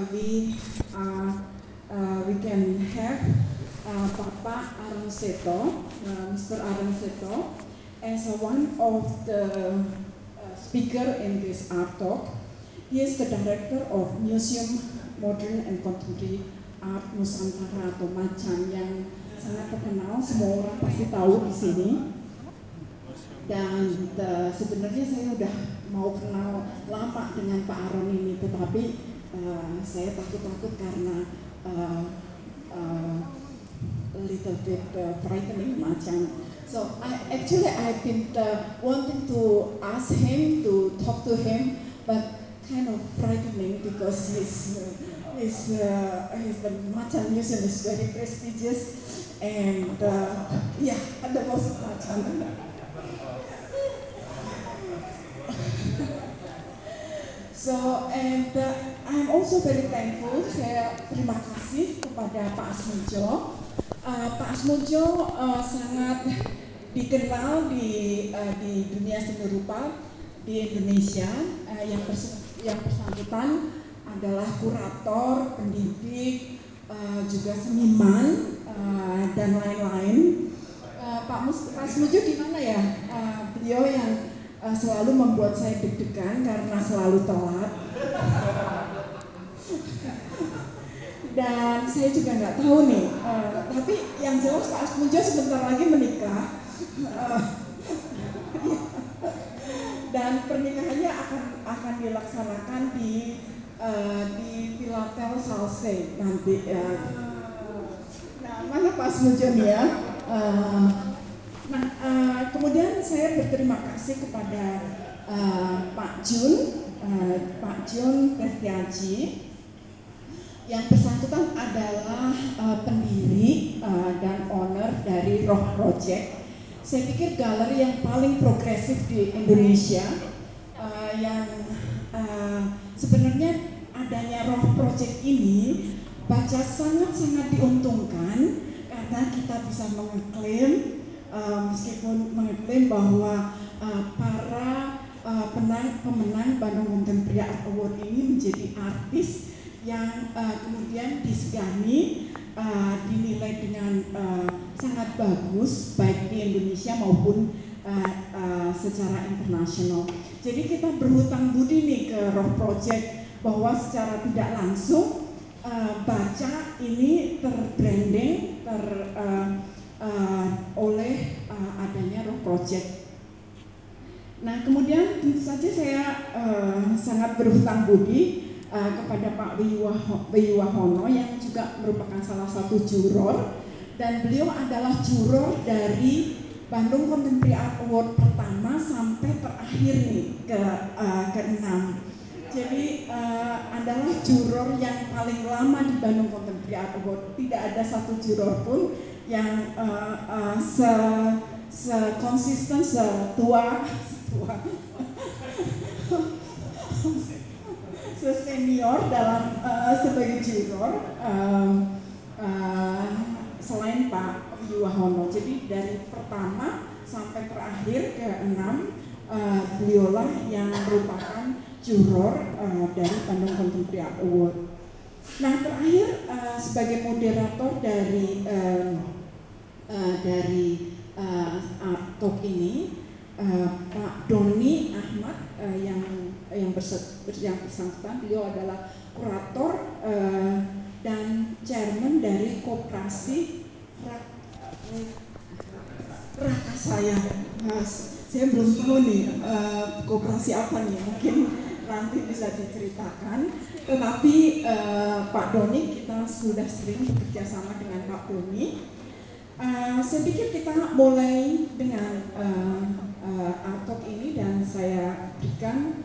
we can have Bapak Aranseto, Mr. Aranseto, as one of the speaker in this art talk. He is the director of Museum Modern and Contemporary Art Nusantara atau MACAN yang sangat terkenal, semua orang pasti tahu di sini. Dan sebenarnya saya udah mau kenal lama dengan Pak Aron ini, tetapi saya takut-takut karena a little bit frightening macam. So I've been wanting to ask him to talk to him, but kind of frightening because the Macan Museum is very prestigious, and yeah, the most Macan. So, and I'm also very thankful. Saya terima kasih kepada Pak Asmundjo. Pak Asmundjo sangat dikenal di dunia seni rupa di Indonesia. Yang bersangkutan adalah kurator, pendidik, juga seniman dan lain-lain. Pak Asmundjo gimana ya? Beliau yang selalu membuat saya deg-degan karena selalu telat. Dan saya juga nggak tahu nih, tapi yang jelas Pak Asmundjo sebentar lagi menikah. Dan pernikahannya akan dilaksanakan di Pilatel Salse nanti. Nah, mana Pak Asmundjo nih ya? Kemudian saya berterima kasih kepada Pak Jun Pretiaji, yang bersangkutan adalah pendiri dan owner dari Roh Project. Saya pikir galeri yang paling progresif di Indonesia, yang sebenarnya adanya Roh Project ini baca sangat-sangat diuntungkan karena kita bisa mengeklaim, meskipun mengeklaim bahwa para pemenang Bandung Contemporary Art Award ini menjadi artis yang kemudian disegani, dinilai dengan sangat bagus baik di Indonesia maupun secara internasional. Jadi kita berhutang budi nih ke Roh Project bahwa secara tidak langsung baca ini terbranding oleh adanya Roh Project. Nah, kemudian tentu saja saya sangat berhutang budi kepada Pak Wiwahono yang juga merupakan salah satu juror, dan beliau adalah juror dari Bandung Contemporary Art Award pertama sampai terakhir nih ke-6. Jadi adalah juror yang paling lama di Bandung Contemporary Art Award. Tidak ada satu juror pun yang konsisten setua senior dalam sebagai juror selain Pak Wiwahono. Jadi dari pertama sampai terakhir ke-6 beliaulah yang merupakan juror dari Bandung Contemporary Art Award. Nah, terakhir sebagai moderator dari art talk ini Pak Doni Ahmad yang bersangkutan. Beliau adalah kurator dan chairman dari Koperasi Rakasaya. Saya belum tahu nih koperasi apa nih, mungkin nanti bisa diceritakan. Tetapi Pak Doni, kita sudah sering bekerja sama dengan Pak Doni. Saya pikir kita mulai dengan art talk ini, dan saya berikan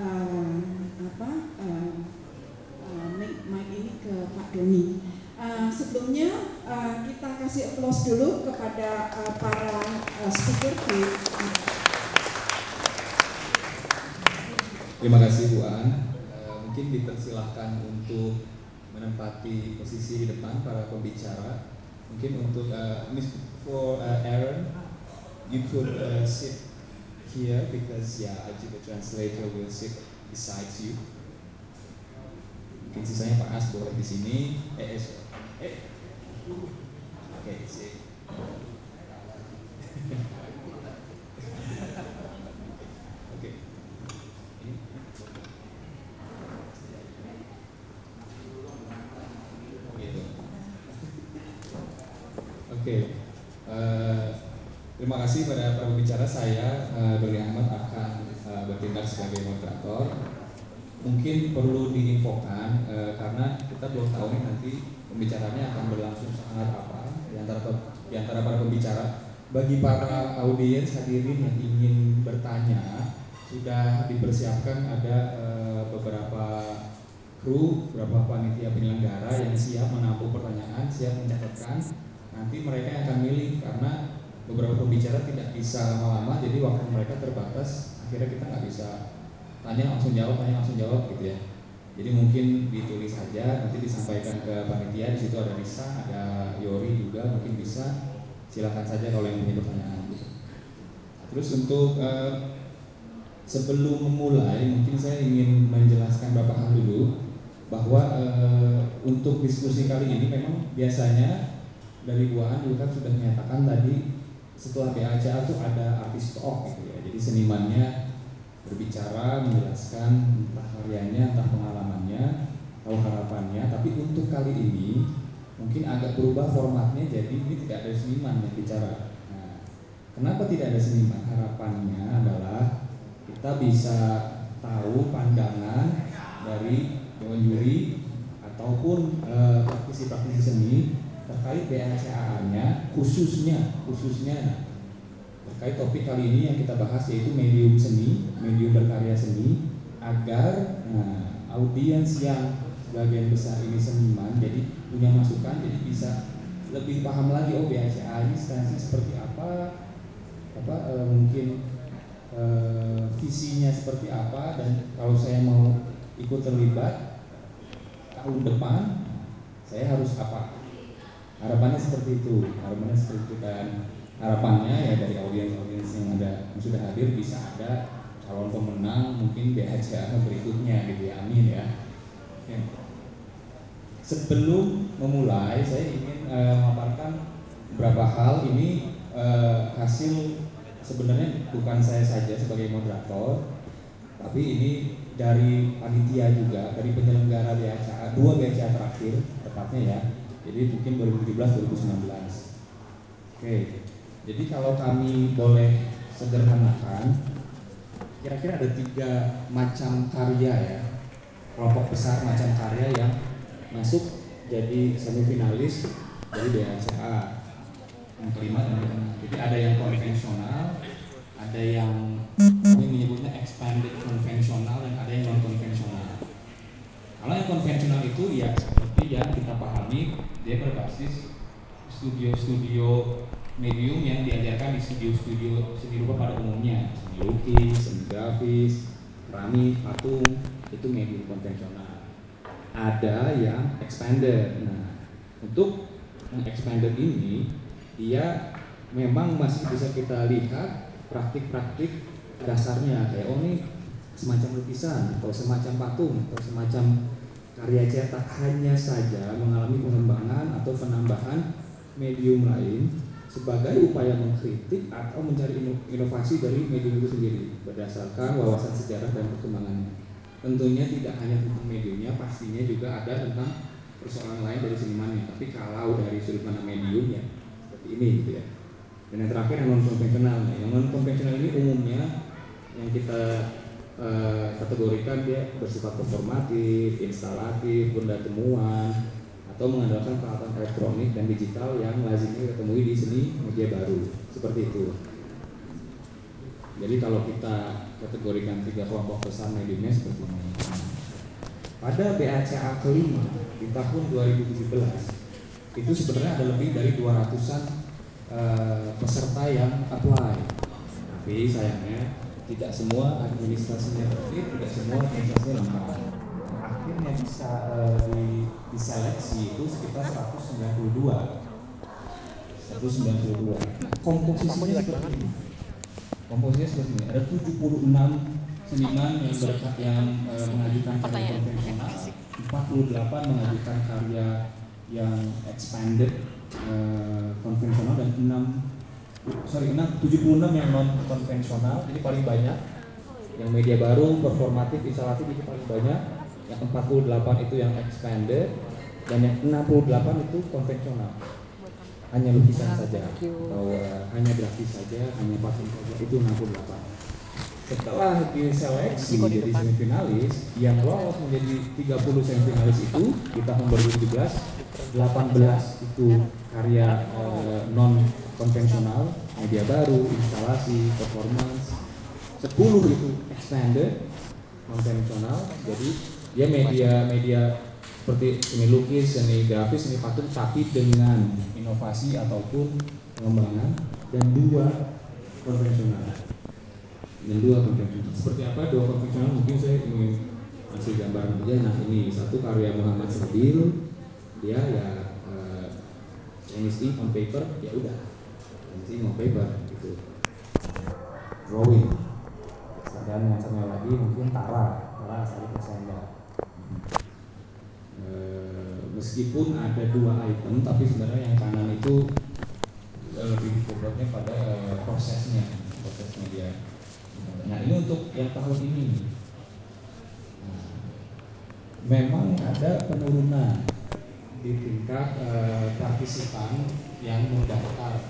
mic ini ke Pak Doni. Sebelumnya kita kasih applause dulu kepada para speaker di. Terima kasih Bu Aan. Mungkin dipersilahkan untuk menempati posisi di depan para pembicara. Mungkin untuk for Aaron, you could sit here because Aji the translator will sit beside you. Mungkin sisanya Pak As boleh di sini. Oke, sip. Oke. Ini. Oh gitu. Oke. Terima kasih pada para pembicara. Saya Doni Ahmad akan bertindak sebagai moderator. Mungkin perlu diinfokan karena kita belum tahu nih nanti pembicaranya akan berlangsung sangat apa di antara para pembicara. Bagi para audiens hadirin yang ingin bertanya, sudah dipersiapkan ada beberapa kru, beberapa panitia penyelenggara yang siap menampung pertanyaan, siap mencatatkan. Nanti mereka yang akan milih karena beberapa pembicara tidak bisa lama-lama, jadi waktu mereka terbatas. Akhirnya kita nggak bisa tanya langsung jawab gitu ya. Jadi mungkin ditulis saja, nanti disampaikan ke panitia. Di situ ada Risa, ada Yori juga, mungkin bisa. Silakan saja kalau yang punya pertanyaan. Terus untuk sebelum memulai, mungkin saya ingin menjelaskan beberapa hal dulu bahwa untuk diskusi kali ini memang biasanya dari Bu An juga kan sudah menyatakan tadi setelah BACA itu ada artis talk gitu ya. Jadi senimannya berbicara, menjelaskan entah karyanya, entah pengalamannya, atau harapannya. Tapi untuk kali ini mungkin agak berubah formatnya, jadi ini tidak ada seniman yang bicara. Nah, kenapa tidak ada seniman? Harapannya adalah kita bisa tahu pandangan dari dewan juri ataupun praktisi-praktisi seni terkait BACAA-nya, khususnya terkait topik kali ini yang kita bahas, yaitu medium seni, medium berkarya seni, agar audiens yang sebagian besar ini seniman jadi punya masukan, jadi bisa lebih paham lagi, oh BACA ini seperti apa, mungkin visinya seperti apa, dan kalau saya mau ikut terlibat tahun depan saya harus apa. Harapannya seperti itu, dan harapannya ya dari audiens yang ada yang sudah hadir bisa ada calon pemenang mungkin BHCA berikutnya gitu ya, amin ya. Oke. Sebelum memulai saya ingin memaparkan beberapa hal. Ini hasil sebenarnya bukan saya saja sebagai moderator, tapi ini dari panitia juga, dari penyelenggara BACA, dua BACA terakhir tepatnya ya. Jadi mungkin 2017-2019. Oke, jadi kalau kami boleh sederhanakan, kira-kira ada 3 macam karya ya, kelompok besar macam karya yang masuk jadi semifinalis dari BACA yang kelima dan keenam. Jadi ada yang konvensional, ada yang kami menyebutnya expanded konvensional, dan ada yang non konvensional. Kalau yang konvensional itu ya seperti yang kita pahami, dia berbasis studio-studio medium yang diajarkan di studio-studio seni rupa pada umumnya, seni lukis, seni grafis, keramik, patung, itu medium konvensional. Ada yang expanded. Nah, untuk yang expanded ini dia memang masih bisa kita lihat praktik-praktik dasarnya, kayak oh ini semacam lukisan atau semacam patung atau semacam karya cetak, hanya saja mengalami pengembangan atau penambahan medium lain sebagai upaya mengkritik atau mencari inovasi dari medium itu sendiri berdasarkan wawasan sejarah dan perkembangannya. Tentunya tidak hanya tentang mediumnya, pastinya juga ada tentang persoalan lain dari senimannya. Tapi kalau dari sudut pandang mediumnya seperti ini gitu ya. Dan yang terakhir yang non konvensional. Yang non konvensional ini umumnya yang kita kategorikan dia bersifat performatif, instalatif, benda temuan, atau mengandalkan peralatan elektronik dan digital yang lazimnya kita temui di seni media baru, seperti itu. Jadi kalau kita kategorikan 3 kelompok besar mediumnya seperti ini. Pada BACA kelima di tahun 2017 itu sebenarnya ada lebih dari 200-an peserta yang apply. Tapi sayangnya tidak semua administrasinya tertib, tidak semua administrasinya lengkap. Akhirnya bisa diseleksi itu sekitar 192. Nah, komposisinya seperti ini. Ada 76 seniman yang mengajukan karya konvensional, 48 mengajukan karya yang expanded konvensional, dan 76 yang non konvensional. Ini paling banyak. Yang media baru, performatif, instalatif itu paling banyak. Yang 48 itu yang expanded, dan yang 68 itu konvensional. Hanya lukisan saja, atau hanya grafis saja, hanya patung saja, itu 68. Setelah diseleksi jadi semifinalis, yang lolos menjadi 30 semifinalis itu di tahun 2017, 18 itu karya non konvensional, media baru, instalasi, performance, 10 itu expanded konvensional. Jadi dia media seperti seni lukis, seni grafis, seni patung, tapi dengan inovasi ataupun pengembangan, dan dua konvensional. Seperti apa dua konvensional? Mungkin saya ingin kasih gambaran aja. Nah, ini satu karya Muhammad Sabil, dia ya Chinese ink on paper, ya udah Chinese ink on paper gitu, drawing. Dan yang satunya lagi mungkin Tara asal itu Senda. Meskipun ada dua item, tapi sebenarnya yang kanan itu lebih bobotnya pada prosesnya dia. Nah, ini untuk yang tahun ini. Nah, memang ada penurunan di tingkat partisipan yang mendaftar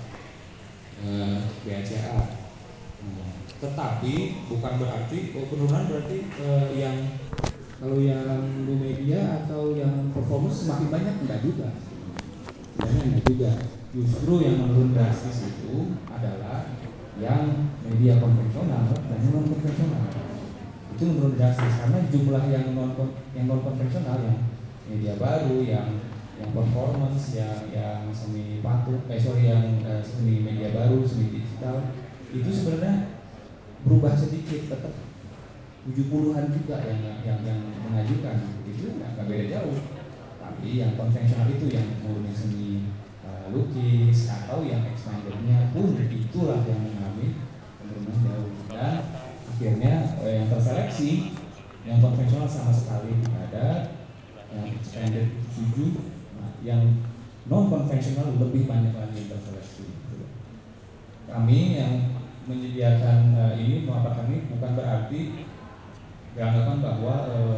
BACA. Nah, tetapi bukan berarti penurunan berarti yang kalau yang new media atau yang performance semakin banyak, enggak juga. Sebenarnya enggak juga. Justru yang menurun drastis itu adalah yang media konvensional dan non konvensional. Itu menurun drastis karena jumlah yang non konvensional, yang media baru, yang performance, yang seni patung, yang seni media baru, seni digital, itu sebenarnya berubah sedikit, tetap 70-an juga yang mengajukan, itu nggak beda jauh. Tapi yang konvensional itu yang murni seni lukis atau yang expandednya pun itulah yang mengalami penurunan jauh. Dan akhirnya yang terseleksi yang konvensional sama sekali tidak ada, yang expanded itu 7. Nah, yang non konvensional lebih banyak lagi yang terseleksi. Kami yang menyediakan ini, melaporkan ini, bukan berarti beranggapan bahwa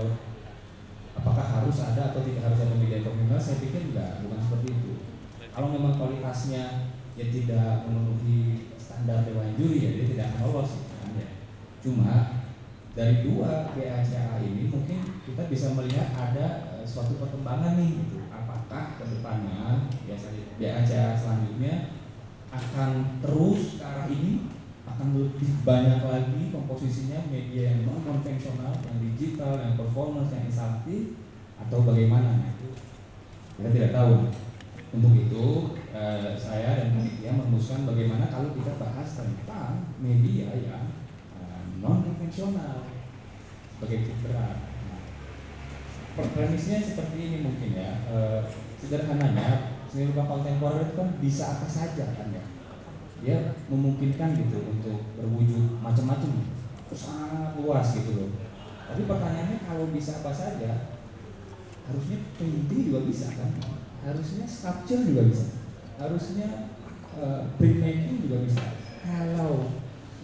apakah harus ada atau tidak harus ada media konvensional. Saya pikir enggak, bukan seperti itu. Kalau memang kualitasnya ya tidak memenuhi standar dewan juri, ya dia tidak akan lolos gitu kan ya. Cuma dari dua BACA ini mungkin kita bisa melihat ada suatu perkembangan nih gitu. Apakah kedepannya biasanya BACA selanjutnya akan terus ke arah ini, akan lebih banyak lagi komposisinya media yang non konvensional, yang digital, yang performance, yang instalatif, atau bagaimana? Nah, itu kita tidak tahu. Untuk itu saya dan panitia merumuskan bagaimana kalau kita bahas tentang media yang non konvensional sebagai titik berat. Nah, premisnya seperti ini mungkin ya. Sederhananya seni rupa kontemporer itu kan bisa apa saja kan ya. Dia memungkinkan gitu untuk berwujud macam-macam, sangat luas gitu loh. Tapi pertanyaannya, kalau bisa apa saja, harusnya painting juga bisa kan? Harusnya sculpture juga bisa. Harusnya printmaking juga bisa. Kalau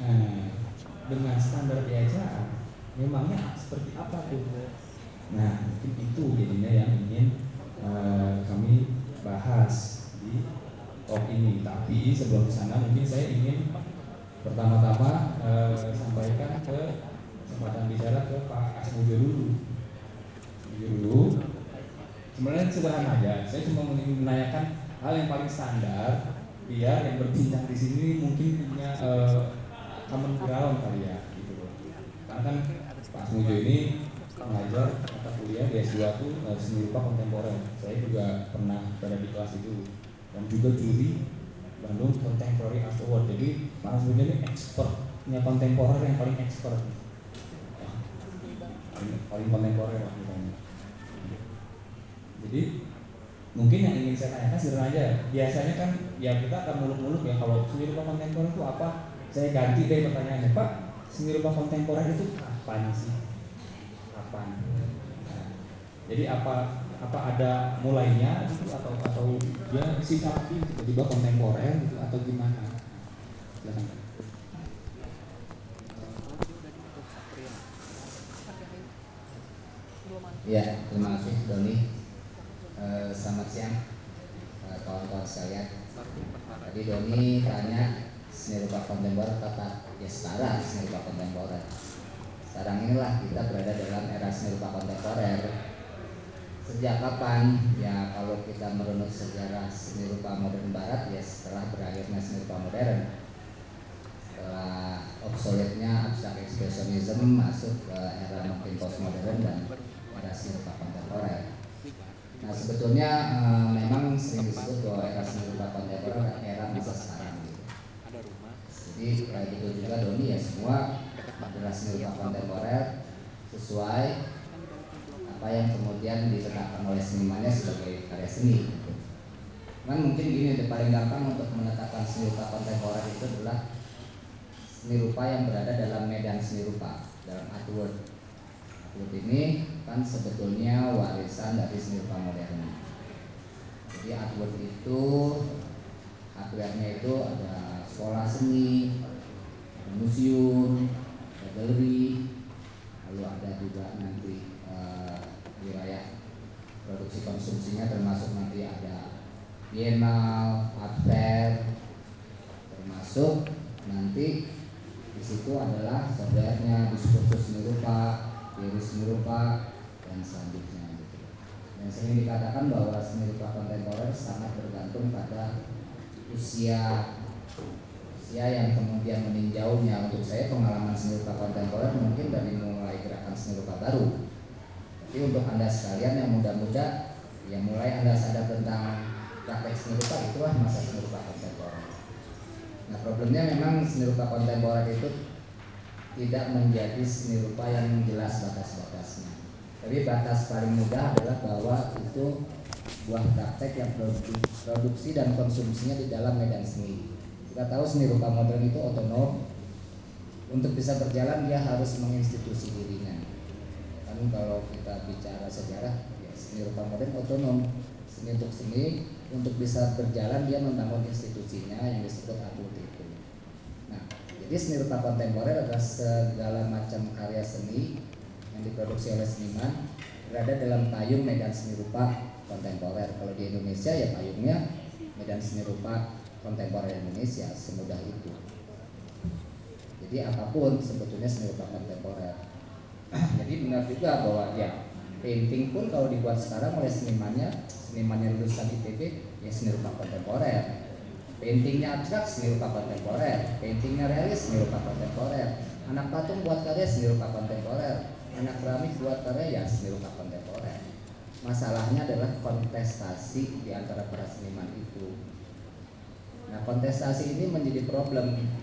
dengan standar BACA, memangnya seperti apa tuh? Nah, mungkin itu jadinya yang ingin kami bahas di talk ini. Tapi sebelum kesana mungkin saya ingin pertama-tama sampaikan ke kesempatan bicara ke Pak Asmujo dulu. Sebenarnya sederhana aja. Saya cuma ingin menanyakan hal yang paling standar, biar yang berbincang di sini mungkin punya common ground kali ya, gitu loh. Karena kan Pak Asmujo ini mengajar mata kuliah di S2 tuh seni rupa kontemporer. Saya juga pernah berada di kelas itu dan juga juri Bandung Contemporary Art Award. Jadi Pak Asmujo ini expertnya kontemporer yang paling expert, ya, paling kontemporer lah misalnya. Jadi mungkin yang ingin saya tanyakan sederhana aja. Biasanya kan ya kita akan muluk-muluk ya, kalau seni rupa kontemporer itu apa? Saya ganti deh pertanyaannya, Pak, seni rupa kontemporer itu kapan sih? Kapan? Nah, jadi apa ada mulainya gitu atau dia sinapi tiba-tiba kontemporer gitu atau gimana? Silakan. Ya, terima kasih Doni. Selamat siang kawan-kawan sekalian. Tadi Doni tanya seni rupa kontemporer kata ya sekarang seni rupa kontemporer. Sekarang inilah kita berada dalam era seni rupa kontemporer. Sejak kapan? Ya kalau kita merunut sejarah seni rupa modern barat ya setelah berakhirnya seni rupa modern. Setelah obsoletnya abstrak ekspresionisme masuk ke era mungkin postmodern dan era seni rupa kontemporer. Nah sebetulnya memang sering disebut bahwa era seni rupa kontemporer adalah era masa sekarang gitu. Jadi betul juga Doni ya semua adalah seni rupa kontemporer sesuai apa yang kemudian ditetapkan oleh senimannya sebagai karya seni gitu. Cuman mungkin gini, paling gampang untuk menetapkan seni rupa kontemporer itu adalah seni rupa yang berada dalam medan seni rupa, dalam artwork. Artwork ini kan sebetulnya warisan dari seni rupa modern. Jadi artwork itu hardware-nya itu ada sekolah seni, ada museum, ada galeri, lalu ada juga nanti wilayah produksi konsumsinya termasuk nanti ada bienal, art fair, termasuk nanti di situ adalah softwarenya, diskursus seni rupa, teori seni rupa, dan selanjutnya gitu. Dan sering dikatakan bahwa seni rupa kontemporer sangat bergantung pada usia yang kemudian meninjaunya. Untuk saya pengalaman seni rupa kontemporer mungkin dari mulai gerakan seni rupa baru. Tapi untuk Anda sekalian yang muda-muda, ya mulai Anda sadar tentang praktek seni rupa itulah masa seni rupa kontemporer. Nah problemnya memang seni rupa kontemporer itu tidak menjadi seni rupa yang jelas batas-batasnya. Tapi batas paling mudah adalah bahwa itu buah praktek yang produksi dan konsumsinya di dalam medan seni. Kita tahu seni rupa modern itu otonom. Untuk bisa berjalan dia harus menginstitusi dirinya. Kan kalau kita bicara sejarah, ya seni rupa modern otonom. Seni untuk bisa berjalan dia membangun institusinya yang disebut artwork itu. Nah, jadi seni rupa kontemporer adalah segala macam karya seni yang diproduksi oleh seniman berada dalam payung medan seni rupa kontemporer. Kalau di Indonesia ya payungnya medan seni rupa kontemporer Indonesia, semudah itu. Jadi apapun sebetulnya seni rupa kontemporer. Jadi benar juga bahwa ya painting pun kalau dibuat sekarang oleh senimannya lulusan ITB ya seni rupa kontemporer. Paintingnya abstrak seni rupa kontemporer, paintingnya realis seni rupa kontemporer. Anak patung buat karya seni rupa kontemporer, anak keramik buat karya ya seni rupa kontemporer. Masalahnya adalah kontestasi di antara para seniman itu. Nah kontestasi ini menjadi problem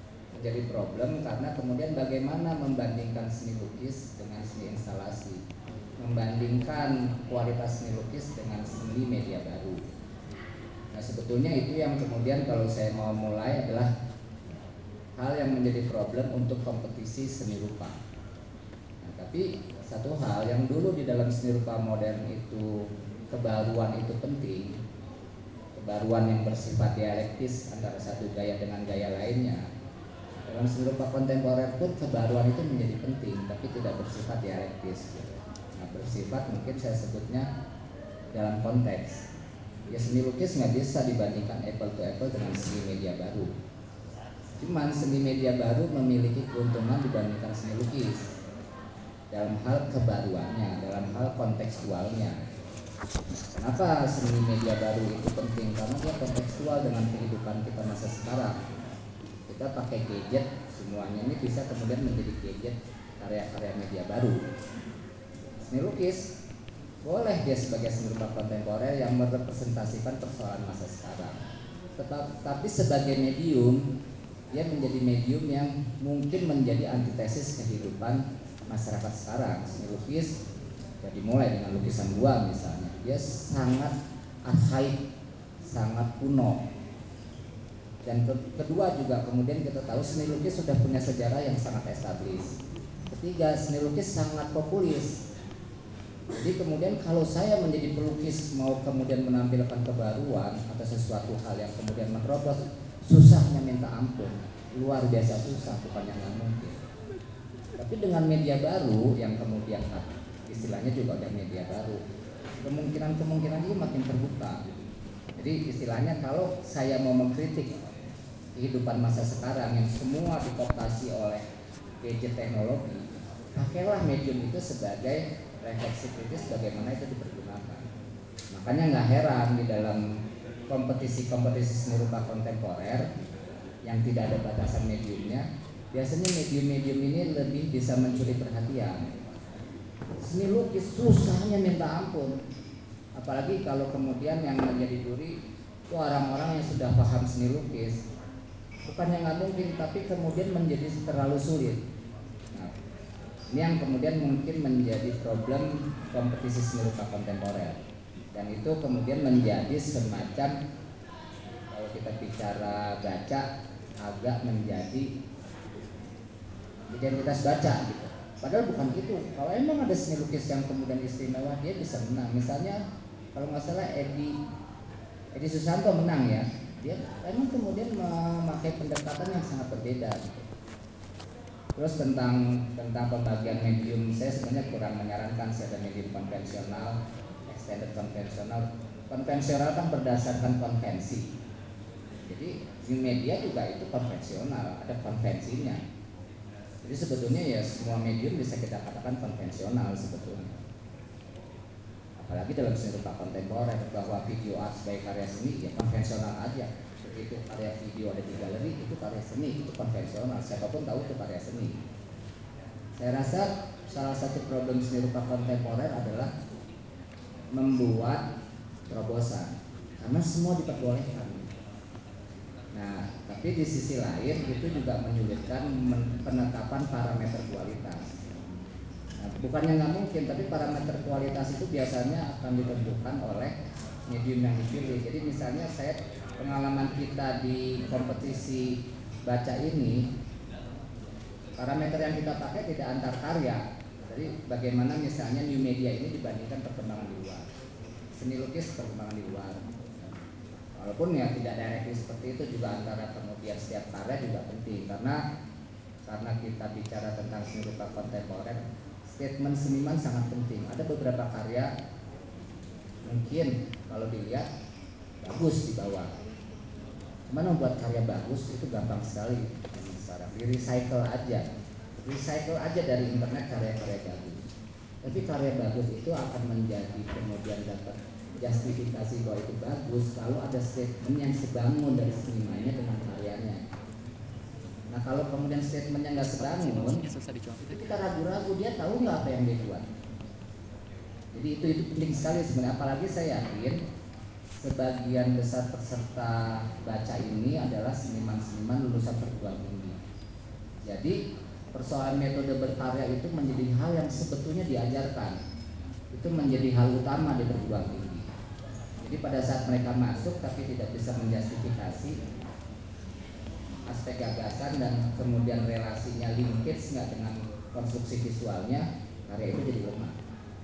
karena kemudian bagaimana membandingkan seni lukis dengan seni instalasi, membandingkan kualitas seni lukis dengan seni media baru. Nah sebetulnya itu yang kemudian kalau saya mau mulai adalah hal yang menjadi problem untuk kompetisi seni rupa. Nah, tapi satu hal yang dulu di dalam seni rupa modern itu kebaruan itu penting, kebaruan yang bersifat dialektis antara satu gaya dengan gaya lainnya. Dalam seni rupa kontemporer pun kebaruan itu menjadi penting, tapi tidak bersifat dialektis. Nah, bersifat mungkin saya sebutnya dalam konteks. Ya seni lukis nggak bisa dibandingkan apple to apple dengan seni media baru. Cuman seni media baru memiliki keuntungan dibandingkan seni lukis dalam hal kebaruannya, dalam hal kontekstualnya. Kenapa seni media baru itu penting? Karena dia kontekstual dengan kehidupan kita masa sekarang. Kita pakai gadget, semuanya ini bisa kemudian menjadi gadget karya-karya media baru. Seni lukis boleh dia sebagai seni rupa kontemporer yang merepresentasikan persoalan masa sekarang. Tapi sebagai medium, dia menjadi medium yang mungkin menjadi antitesis kehidupan masyarakat sekarang. Seni lukis ya dimulai dengan lukisan gua misalnya, dia sangat arkaik, sangat kuno. Dan kedua juga kemudian kita tahu seni lukis sudah punya sejarah yang sangat established. Ketiga, seni lukis sangat populis. Jadi kemudian kalau saya menjadi pelukis mau kemudian menampilkan kebaruan atau sesuatu hal yang kemudian menerobos, susahnya minta ampun, luar biasa susah, bukannya nggak mungkin. Tapi dengan media baru yang kemudian istilahnya juga ada media baru, kemungkinan itu makin terbuka. Jadi istilahnya kalau saya mau mengkritik kehidupan masa sekarang yang semua dikooptasi oleh gadget teknologi, pakailah medium itu sebagai refleksi kritis bagaimana itu dipergunakan. Makanya nggak heran di dalam kompetisi-kompetisi seni rupa kontemporer yang tidak ada batasan mediumnya, biasanya medium-medium ini lebih bisa mencuri perhatian. Seni lukis susahnya minta ampun, apalagi kalau kemudian yang menjadi juri itu orang-orang yang sudah paham seni lukis. Bukannya nggak mungkin, tapi kemudian menjadi terlalu sulit. Nah, ini yang kemudian mungkin menjadi problem kompetisi seni rupa kontemporer, dan itu kemudian menjadi semacam, kalau kita bicara baca, agak menjadi identitas baca gitu. Padahal bukan itu. Kalau emang ada seni lukis yang kemudian istimewa, dia bisa menang. Misalnya kalau nggak salah Edi Susanto menang ya. Dia emang kemudian memakai pendekatan yang sangat berbeda gitu. Terus tentang pembagian medium, saya sebenarnya kurang menyarankan saya ada medium konvensional, extended konvensional. Konvensional kan berdasarkan konvensi. Jadi di media juga itu konvensional, ada konvensinya. Jadi sebetulnya ya semua medium bisa kita katakan konvensional sebetulnya. Apalagi dalam seni rupa kontemporer, bahwa video art sebagai karya seni ya konvensional aja. Begitu karya video ada di galeri, itu karya seni, itu konvensional. Siapapun tahu itu karya seni. Saya rasa salah satu problem seni rupa kontemporer adalah membuat terobosan, karena semua diperbolehkan. Nah, tapi di sisi lain itu juga menyulitkan penetapan parameter kualitas. Nah, bukannya nggak mungkin, tapi parameter kualitas itu biasanya akan ditentukan oleh medium yang dipilih. Jadi misalnya pengalaman kita di kompetisi baca ini, parameter yang kita pakai tidak antar karya. Jadi bagaimana misalnya new media ini dibandingkan perkembangan di luar, seni lukis perkembangan di luar. Walaupun ya tidak directly seperti itu, juga antara kemudian setiap karya juga penting, karena kita bicara tentang seni rupa kontemporer, statement seniman sangat penting. Ada beberapa karya mungkin kalau dilihat bagus di bawah, cuman membuat karya bagus itu gampang sekali sekarang, di recycle aja dari internet karya-karya bagus. Tapi karya bagus itu akan menjadi kemudian dapat justifikasi bahwa itu bagus kalau ada statement yang sebangun dari senimannya dengan karyanya. Nah kalau kemudian statementnya nggak sebangun, itu kita ragu-ragu dia tahu nggak apa yang dia buat. Jadi itu penting sekali sebenarnya. Apalagi saya yakin sebagian besar peserta baca ini adalah seniman-seniman lulusan perguruan tinggi. Jadi persoalan metode berkarya itu menjadi hal yang sebetulnya diajarkan. Itu menjadi hal utama di perguruan tinggi. Jadi pada saat mereka masuk tapi tidak bisa menjustifikasi aspek gagasan dan kemudian relasinya linkage nggak dengan konstruksi visualnya, karya itu jadi lemah.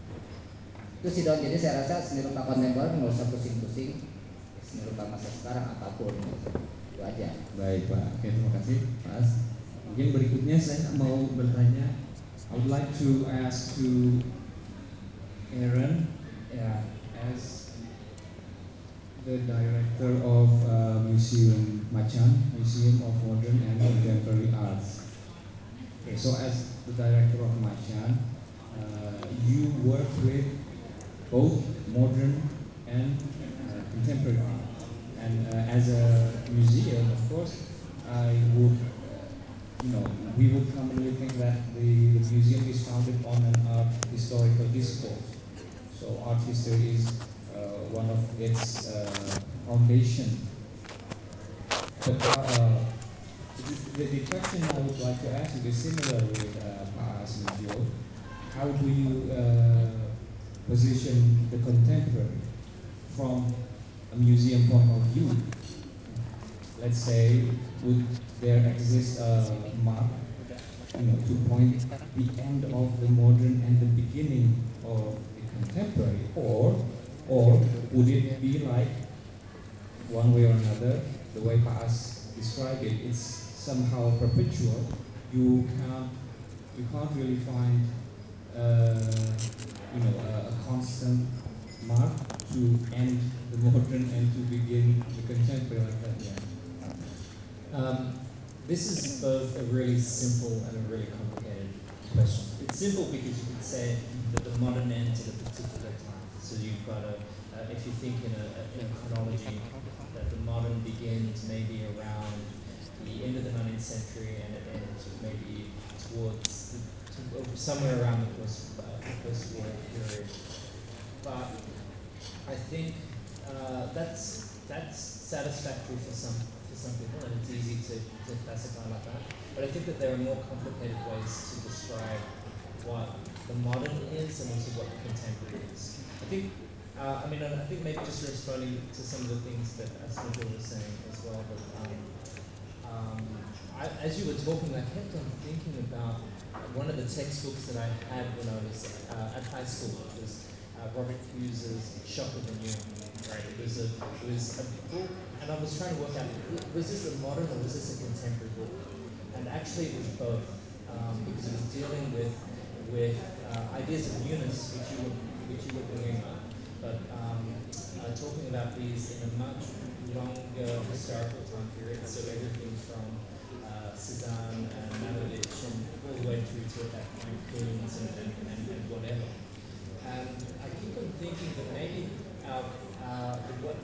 Itu sih Don. Jadi saya rasa seni rupa kontemporer nggak usah pusing-pusing, seni rupa masa sekarang apapun itu aja. Baik Pak, oke terima kasih Pak. Mungkin berikutnya saya mau bertanya, I would like to ask to Aaron, as the director of Museum Macan, Museum of Modern and Contemporary Arts. Okay, so as the director of Macan, you work with both modern and contemporary art. And as a museum, of course, I would, we would commonly think that the museum is founded on an art historical discourse. So art history is one of its foundation. But the question I would like to ask you is similar with Pak Asmijio. How do you position the contemporary from a museum point of view? Let's say, would there exist a mark to point the end of the modern and the beginning of the contemporary, or would it be like one way or another, the way Paas described it, it's somehow perpetual. You can't you can't really find a constant mark to end the modern and to begin the contemporary like that. Yeah. Um, this is both a really simple and a really complicated question. It's simple because you could say that the modern ends at a particular time. So you've got if you think in a chronology, that the modern begins maybe around the end of the 19th century and it ends maybe towards somewhere around the post-war period. But I think that's satisfactory for some people, and it's easy to classify like that. But I think that there are more complicated ways to describe what the modern is and also what the contemporary is. I think maybe just responding to some of the things that Asmita was saying as well. But as you were talking, I kept on thinking about one of the textbooks that I had when I was at high school. It was Robert Hughes's Shock of the New. Right. It was a book, and I was trying to work out, was this a modern or was this a contemporary book? And actually, it was both, because it was dealing with ideas of newness, which you were bringing up, but talking about these in a much longer historical time period. So everything from Cezanne and Malevich and all the way through to at that point Koons and whatever. And I keep on thinking that maybe what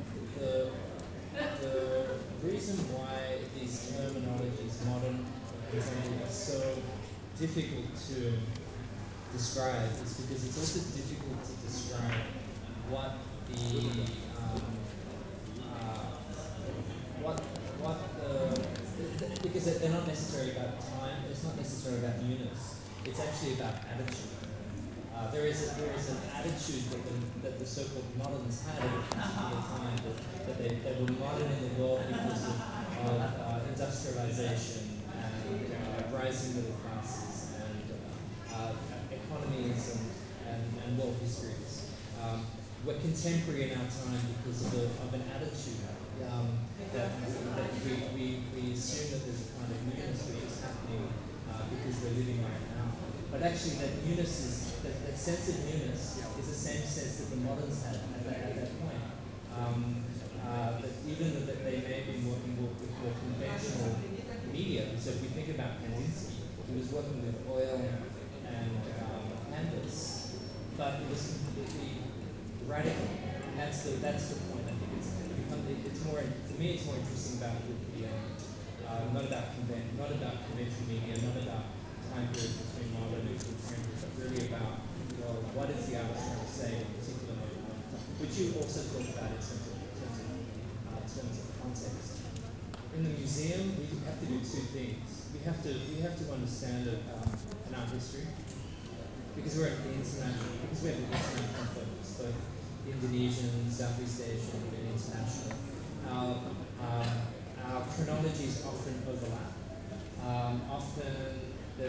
the reason why these terminologies, modern and contemporary, are so difficult to describe is because it's also difficult to describe what the uh, what because they're not necessarily about time. It's not necessarily about newness. It's actually about attitude. There is an attitude that the so-called moderns had at a particular time, that they were modern in the world because of industrialization and rising middle classes and economies and world histories. We're contemporary in our time because of an attitude that we assume that there's a kind of newness which is happening because we're living right now. But actually, that newness that sense of newness is the same sense that the moderns had at that point. That even that they may have been working with more conventional media. So if we think about Kandinsky, he was working with oil and canvas, but it was completely radical. And that's the point. I think it's more, for me, it's more interesting about with the not about conventional media, not about time periods between modern and contemporary, but really about, well, what is the artist trying to say at a particular moment, which you also talk about in terms of context. In the museum, we have to do two things. We have to understand an art history, because we have an international focus, both Indonesian, Southeast Asian, and international. Our our chronologies often overlap. Often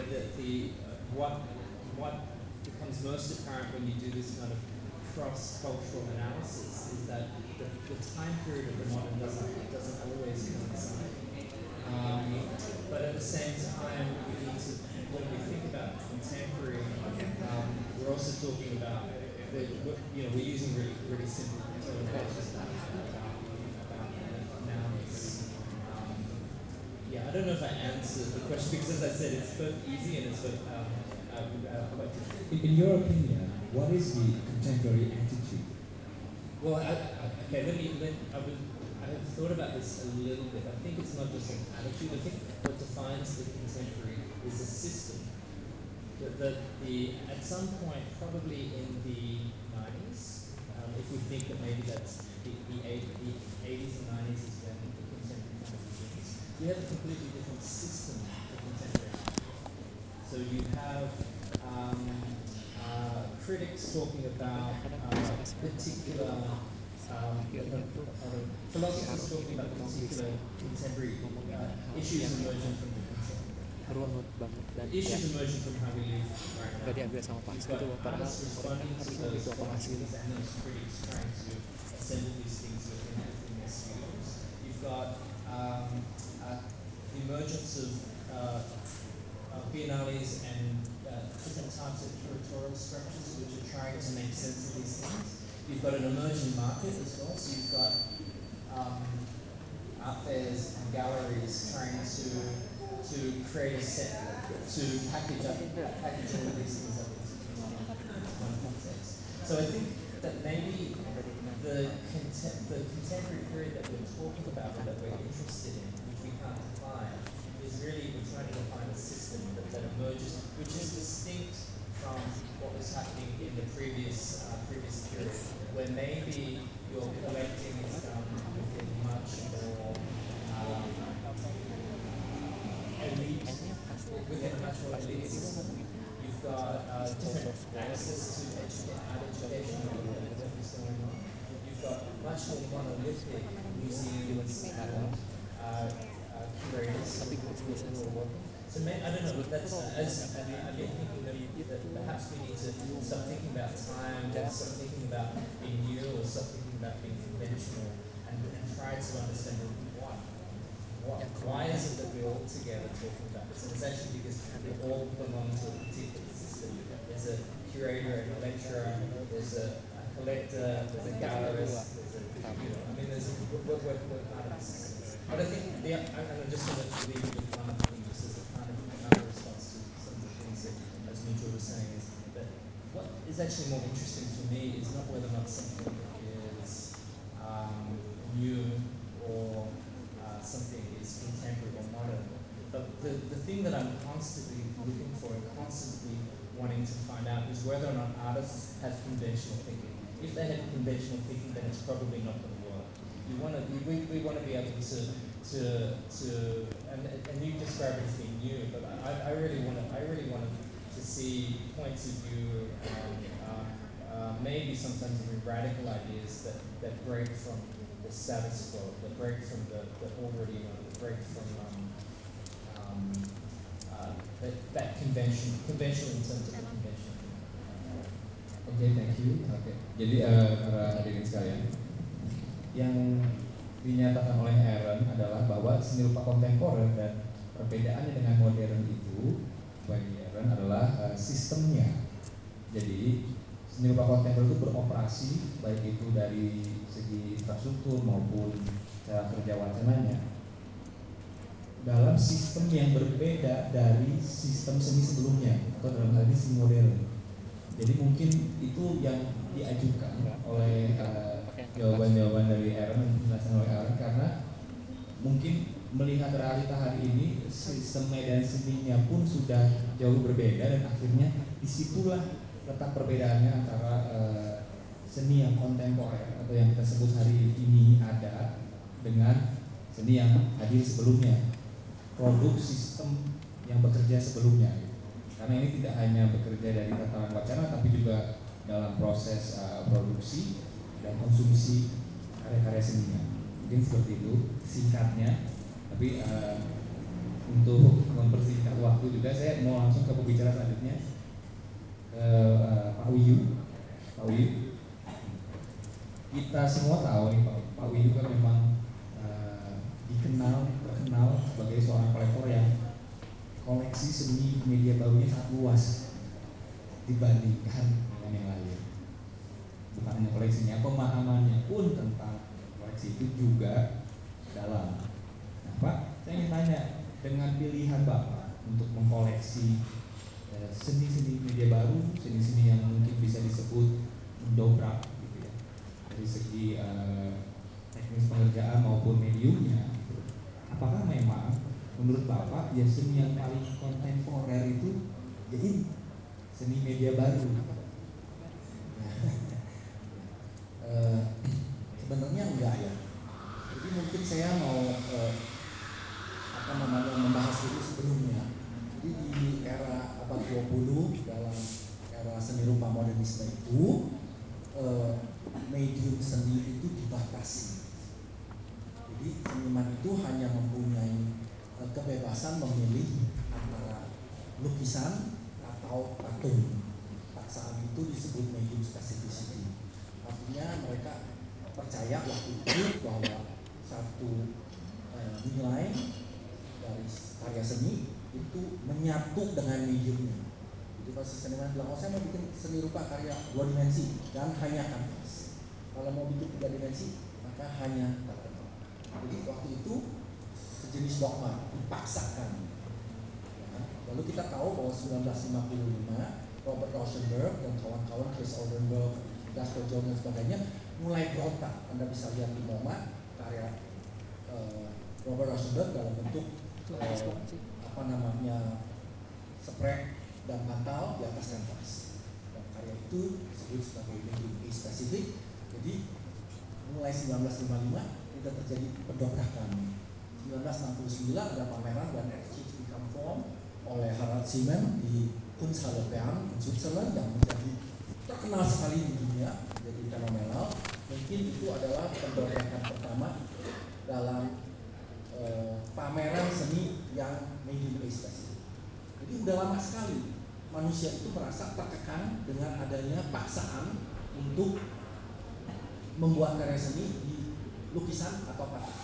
what becomes most apparent when you do this kind of cross-cultural analysis is that the time period of the modern doesn't always coincide. But at the same time, we need to, when we think about contemporary, we're also talking about, we're using really simple terminologies about nouns. Yeah, I don't know if I answered the question because, as I said, it's both easy and it's both quite difficult. In your opinion, what is the contemporary attitude? Well, okay. I have thought about this a little bit. I think it's not just an attitude. I think what defines the contemporary is a system. At some point, probably in the 90s, if we think that maybe that's the 80s and 90s is when the contemporary kind of begins, we have a completely different system for contemporary art. So you have critics talking about particular, philosophers talking about particular contemporary issues emerging from the contemporary. ruwet banget dan the issues emerging from how we live right now. gak diambil sama Pak You've gitu got padahal artists pemerintah responding to harusnya those begitu apa nggak sih voices and those critics trying to assemble these things within their studios. You've got the emergence of biennales and different types of curatorial structures which are trying to make sense of these things. You've got an emerging market as well, so you've got art fairs and galleries trying to create a set to package all of these things up into one context. So I think that maybe the contemporary period that we're talking about or that we're interested in, which we can't define, is really we're trying to define a system that emerges, which is distinct from what was happening in the previous period, where maybe your collecting is done within much more elite, within a much more elite system. You've got different access to art education that is going on. You've got much more monolithic museums and curators who are working. So I don't know. That's I've been thinking that perhaps we need to stop thinking about time, or stop thinking about being new, or stop thinking about being conventional, and try to understand why is it that we're all together talking about this? And it's actually because we all belong to a particular system. There's a curator and a lecturer, there's a collector, there's a gallerist, there's I mean, we're part of the system. But I think, I'm just going to leave you with one other thing, just as a kind of another response to some of the things that, as Mujur was saying, is that what is actually more interesting for me is not whether or not something is new or something is contemporary or modern. But the thing that I'm constantly looking for and constantly wanting to find out is whether or not artists have conventional thinking. If they had conventional thinking, then it's probably not going to work. We want to be able and you describe it as being new, but I really want to see points of view and maybe sometimes even radical ideas that break from the status quo, that break from the already known, that break from that conventional in terms of the conventional. Oke, thank you. Oke. Jadi para hadirin sekalian, yang dinyatakan oleh Aaron adalah bahwa seni rupa kontemporer dan perbedaannya dengan modern itu bagi Aaron adalah sistemnya. Jadi seni rupa kontemporer itu beroperasi baik itu dari segi infrastruktur maupun cara kerja wacananya dalam sistem yang berbeda dari sistem seni sebelumnya atau dalam hal ini seni modern. Jadi mungkin itu yang diajukan oleh jawaban-jawaban dari Aaron dan penjelasan oleh Aaron, karena mungkin melihat realita hari ini sistem medan seninya pun sudah jauh berbeda dan akhirnya disitulah letak perbedaannya antara seni yang kontemporer atau yang kita sebut hari ini ada dengan seni yang hadir sebelumnya, produk sistem yang bekerja sebelumnya. Karena ini tidak hanya bekerja dari tataran wacana, tapi juga dalam proses produksi dan konsumsi karya-karya seninya. Mungkin seperti itu singkatnya. Tapi untuk mempersingkat waktu juga, saya mau langsung ke pembicara selanjutnya, ke Pak Wiyu. Pak Wiyu, kita semua tahu nih Pak Wiyu kan memang terkenal sebagai seorang kolektor yang koleksi seni media barunya sangat luas dibandingkan dengan yang lain. Bukan hanya koleksinya, pemahamannya pun tentang koleksi itu juga dalam. Nah Pak, saya ingin tanya, dengan pilihan Bapak untuk mengkoleksi seni-seni media baru, seni-seni yang mungkin bisa disebut mendobrak gitu ya, dari segi teknis pengerjaan maupun mediumnya, gitu. Apakah memang menurut Bapak ya seni yang paling kontemporer itu ya ini seni media baru? Sebenarnya enggak ya. Jadi mungkin saya mau membahas dulu sebelumnya. Jadi di era abad 20 dalam era seni rupa modernisme itu medium seni itu dibatasi. Jadi seniman itu hanya mempunyai kebebasan memilih antara lukisan atau patung. Paksaan itu disebut medium specificity. Artinya mereka percaya waktu itu bahwa satu nilai dari karya seni itu menyatu dengan mediumnya. Jadi kalau seniman bilang, oh saya mau bikin seni rupa karya 2 dimensi dan hanya kanvas. Kalau mau bikin 3 dimensi maka hanya patung. Jadi waktu itu sejenis dogma dipaksakan. Ya. Lalu kita tahu bahwa 1955 Robert Rauschenberg dan kawan-kawan Chris Oldenburg, Gaspar Jones dan sebagainya mulai berontak. Anda bisa lihat di MoMA karya Robert Rauschenberg dalam bentuk spray dan bantal di atas kanvas. Dan karya itu disebut sebagai medium spesifik. Jadi mulai 1955 tidak terjadi pendobrakan. 1969 ada pameran dan exchange become form oleh Harald Siemens di Kunsthalle Bern, Switzerland, yang menjadi terkenal sekali di dunia, menjadi fenomenal. Mungkin itu adalah pendobrakan pertama dalam pameran seni yang medium spesifik. Jadi udah lama sekali manusia itu merasa terkekang dengan adanya paksaan untuk membuat karya seni di lukisan atau patung.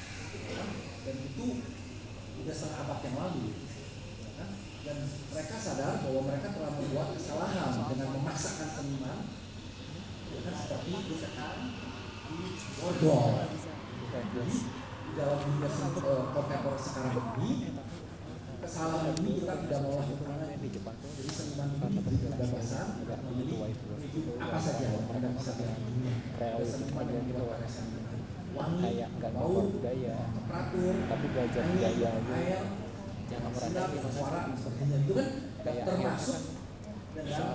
Dan itu sudah setengah abad yang lalu. Dan mereka sadar bahwa mereka telah membuat kesalahan dengan memaksakan seniman, seperti dikekang di Warhol. Jadi di dalam dunia kontemporer sekarang ini, kesalahan ini kita tidak mau lakukan lagi. Jadi seniman ini diberi kebebasan untuk memilih medium apa saja yang Anda bisa lihat di dunia. Ada seniman yang membuat karya seniman wangi, bau, teratur, angin, air, sinar, suara, dan sebagainya. Itu kan termasuk dengan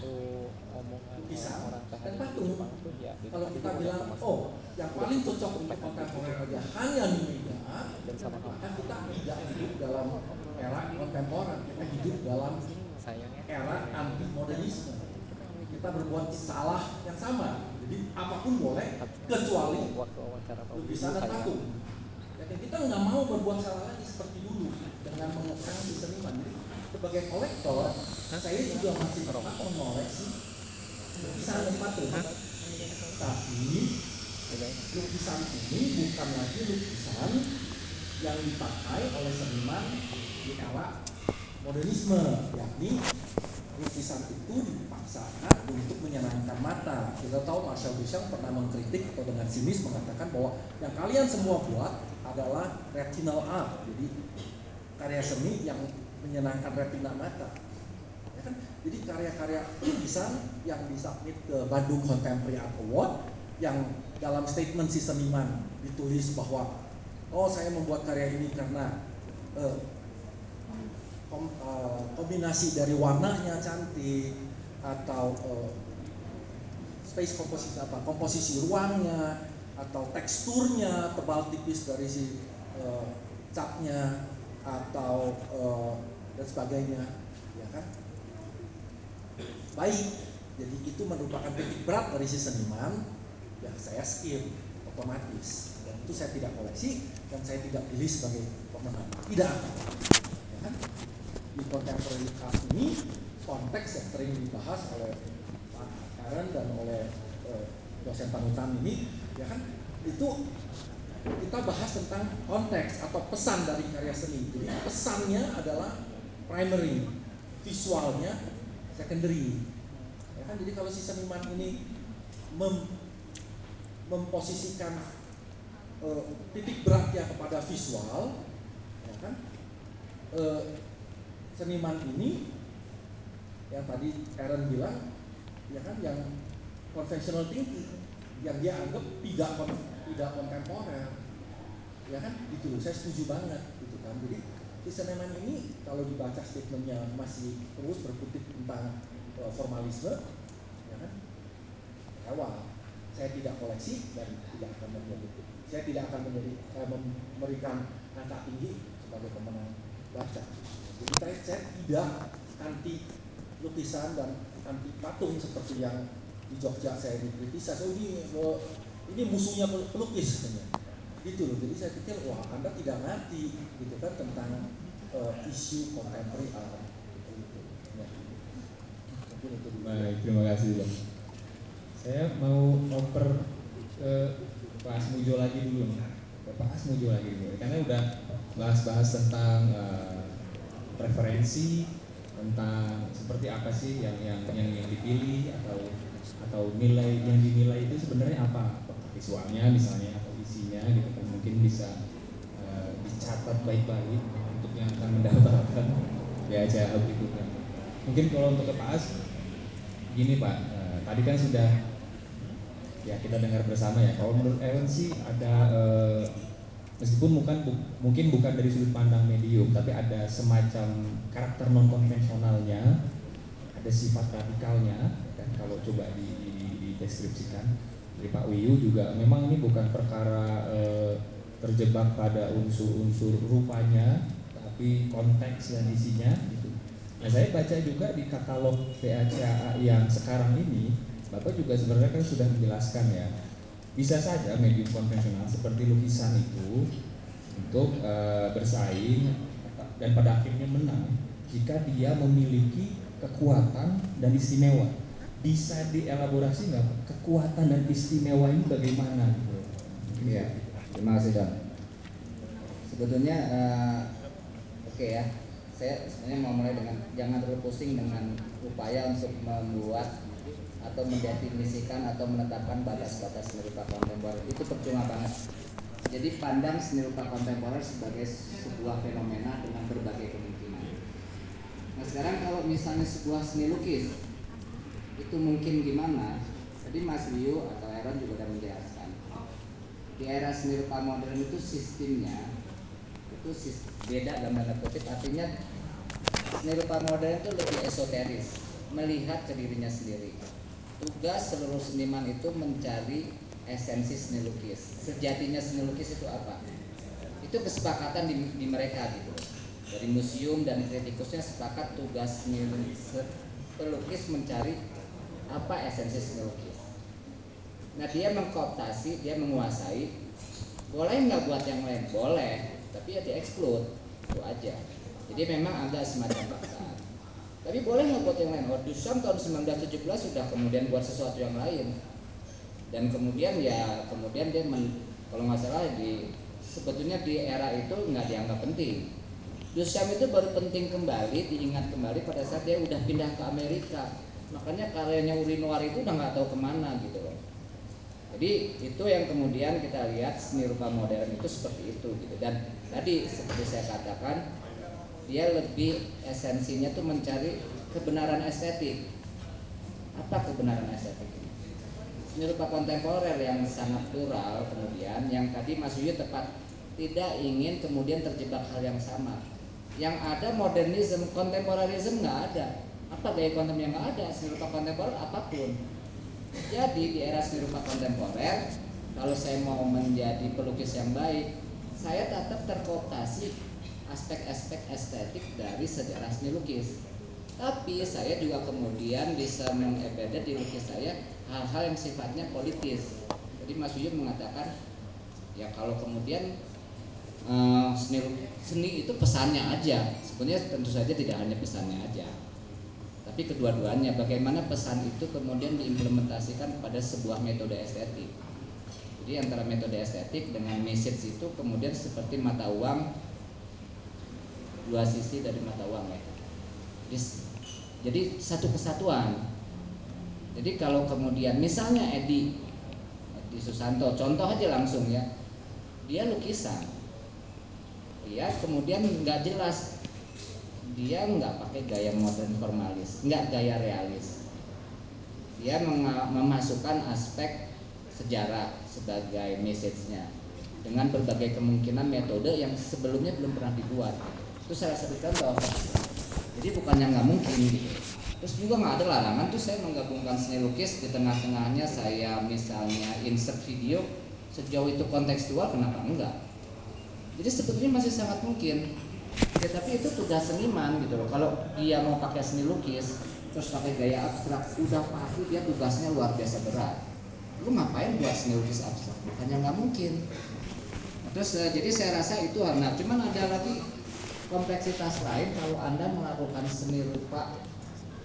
lukisan dan patung. Kalau kita bilang, oh yang paling cocok untuk kontemporer aja hanya New Media, maka kita tidak hidup dalam era kontemporer, kita hidup dalam era anti modernisme. Kita berbuat salah yang sama. Jadi apapun boleh kecuali lukisan dan patung. Jadi kita nggak mau berbuat salah lagi seperti dulu dengan mengekang si seniman. Jadi sebagai kolektor, saya juga masih tetap mengoleksi lukisan dan patung. Tapi lukisan ini bukan lagi lukisan yang dipakai oleh seniman di era modernisme, yakni lukisan itu dipaksakan untuk menyenangkan mata. Kita tahu Marcel Duchamp pernah mengkritik atau dengan sinis mengatakan bahwa yang kalian semua buat adalah retinal art, jadi karya seni yang menyenangkan retina mata. Ya kan? Jadi karya-karya lukisan yang disubmit ke Bandung Contemporary Art Award, yang dalam statement si seniman ditulis bahwa oh saya membuat karya ini karena kombinasi dari warnanya cantik atau space komposisi komposisi ruangnya atau teksturnya tebal tipis dari si catnya atau dan sebagainya, ya kan? Baik, jadi itu merupakan titik berat dari si seniman, ya saya skip otomatis, dan itu saya tidak koleksi dan saya tidak pilih sebagai pemenang, tidak akan, ya kan? Di contemporary art ini konteks yang sering dibahas oleh Pak Karen dan oleh dosen panutan ini, ya kan, itu kita bahas tentang konteks atau pesan dari karya seni. Jadi pesannya adalah primary, visualnya secondary, ya kan. Jadi kalau si seniman ini memposisikan titik beratnya kepada visual, ya kan, seniman ini yang tadi Aaron bilang, ya kan, yang conventional thinking, yang dia anggap tidak kontemporer, ya kan, gitu. Saya setuju banget, gitu kan. Jadi si seniman ini kalau dibaca statementnya masih terus berkutik tentang formalisme, ya kan, awal saya tidak koleksi dan tidak akan menjadi, saya tidak akan memberikan angka tinggi sebagai pemenang baca. Jadi saya tidak anti lukisan dan anti patung seperti yang di Jogja saya dikritis. Oh ini musuhnya pelukis katanya, gitu loh. Jadi saya pikir wah Anda tidak ngerti gitu kan tentang isu contemporary art. Baik, terima kasih Bang. Saya mau oper ke Pak Asmujo lagi dulu nih. Pak Asmujo lagi dulu, karena udah bahas-bahas tentang preferensi, tentang seperti apa sih yang dipilih atau nilai yang dinilai itu sebenarnya apa, visualnya misalnya atau isinya gitu kan, mungkin bisa dicatat baik-baik untuk yang akan mendapatkan BACA berikutnya. Mungkin kalau untuk ke Pak As, gini Pak, tadi kan sudah ya kita dengar bersama ya. Kalau menurut Ewan sih ada meskipun mungkin bukan dari sudut pandang medium, tapi ada semacam karakter non konvensionalnya, ada sifat radikalnya. Dan kalau coba dideskripsikan dari Pak Wiyu juga, memang ini bukan perkara terjebak pada unsur-unsur rupanya, tapi konteks dan isinya gitu. Nah, saya baca juga di katalog BACA yang sekarang ini, Bapak juga sebenarnya kan sudah menjelaskan ya, bisa saja medium konvensional seperti lukisan itu untuk bersaing dan pada akhirnya menang jika dia memiliki kekuatan dan istimewa. Bisa dielaborasi nggak kekuatan dan istimewa ini bagaimana? Iya, terima kasih Don. Sebetulnya oke ya, saya sebenarnya mau mulai dengan jangan terlalu pusing dengan upaya untuk membuat atau mendefinisikan atau menetapkan batas-batas seni rupa kontemporer. Itu percuma banget. Jadi pandang seni rupa kontemporer sebagai sebuah fenomena dengan berbagai kemungkinan. Nah sekarang kalau misalnya sebuah seni lukis itu mungkin gimana? Tadi Mas Wiyu atau Aaron juga sudah menjelaskan. Di era seni rupa modern itu sistemnya itu beda dalam tanda kutip, artinya seni rupa modern itu lebih esoteris, melihat ke dirinya sendiri. Tugas seluruh seniman itu mencari esensi seni lukis. Sejatinya seni lukis itu apa? Itu kesepakatan di mereka gitu. Dari museum dan kritikusnya sepakat tugas pelukis mencari apa esensi seni lukis. Nah dia mengkooptasi, dia menguasai. Boleh nggak buat yang lain? Boleh, tapi ya dieksklud, itu aja. Jadi memang agak semacam paksaan. Tapi boleh nggak buat yang lain? Oh, Duchamp tahun 1917 sudah kemudian buat sesuatu yang lain. Dan kemudian dia kalau nggak salah sebetulnya di era itu nggak dianggap penting. Duchamp itu baru penting kembali, diingat kembali pada saat dia udah pindah ke Amerika. Makanya karyanya Uri Noir itu udah nggak tahu kemana gitu loh. Jadi itu yang kemudian kita lihat seni rupa modern itu seperti itu gitu. Dan tadi seperti saya katakan, dia lebih esensinya tuh mencari kebenaran estetik. Apa kebenaran estetik ini? Seni rupa kontemporer yang sangat plural, kemudian yang tadi Mas Wiyu tepat, tidak ingin kemudian terjebak hal yang sama. Yang ada modernisme, kontemporerisme nggak ada. Apa gaya kontem yang nggak ada? Seni rupa kontemporer apapun. Jadi di era seni rupa kontemporer, kalau saya mau menjadi pelukis yang baik, saya tetap terkooptasi aspek-aspek estetik dari sejarah seni lukis. Tapi saya juga kemudian bisa mengembedded di lukis saya hal-hal yang sifatnya politis. Jadi Mas Wiyu mengatakan, ya kalau kemudian seni itu pesannya aja. Sebenarnya tentu saja tidak hanya pesannya aja, tapi kedua-duanya, bagaimana pesan itu kemudian diimplementasikan pada sebuah metode estetik. Jadi antara metode estetik dengan message itu kemudian seperti mata uang, dua sisi dari mata uang ya. Jadi satu kesatuan. Jadi kalau kemudian misalnya Edi Susanto, contoh aja langsung ya, dia lukisan, dia kemudian nggak jelas, dia nggak pakai gaya modern formalis, nggak gaya realis. Dia memasukkan aspek sejarah sebagai message-nya dengan berbagai kemungkinan metode yang sebelumnya belum pernah dibuat. Itu salah satu contoh. Jadi bukannya nggak mungkin gitu. Terus juga nggak ada larangan tuh saya menggabungkan seni lukis, di tengah-tengahnya saya misalnya insert video, sejauh itu kontekstual kenapa enggak? Jadi sebetulnya masih sangat mungkin. Ya, tapi itu tugas seniman gitu loh. Kalau dia mau pakai seni lukis terus pakai gaya abstrak, udah pasti dia tugasnya luar biasa berat. Lu ngapain buat seni lukis abstrak? Bukannya nggak mungkin. Terus jadi saya rasa itu nah, cuman ada lagi kompleksitas lain kalau Anda melakukan seni rupa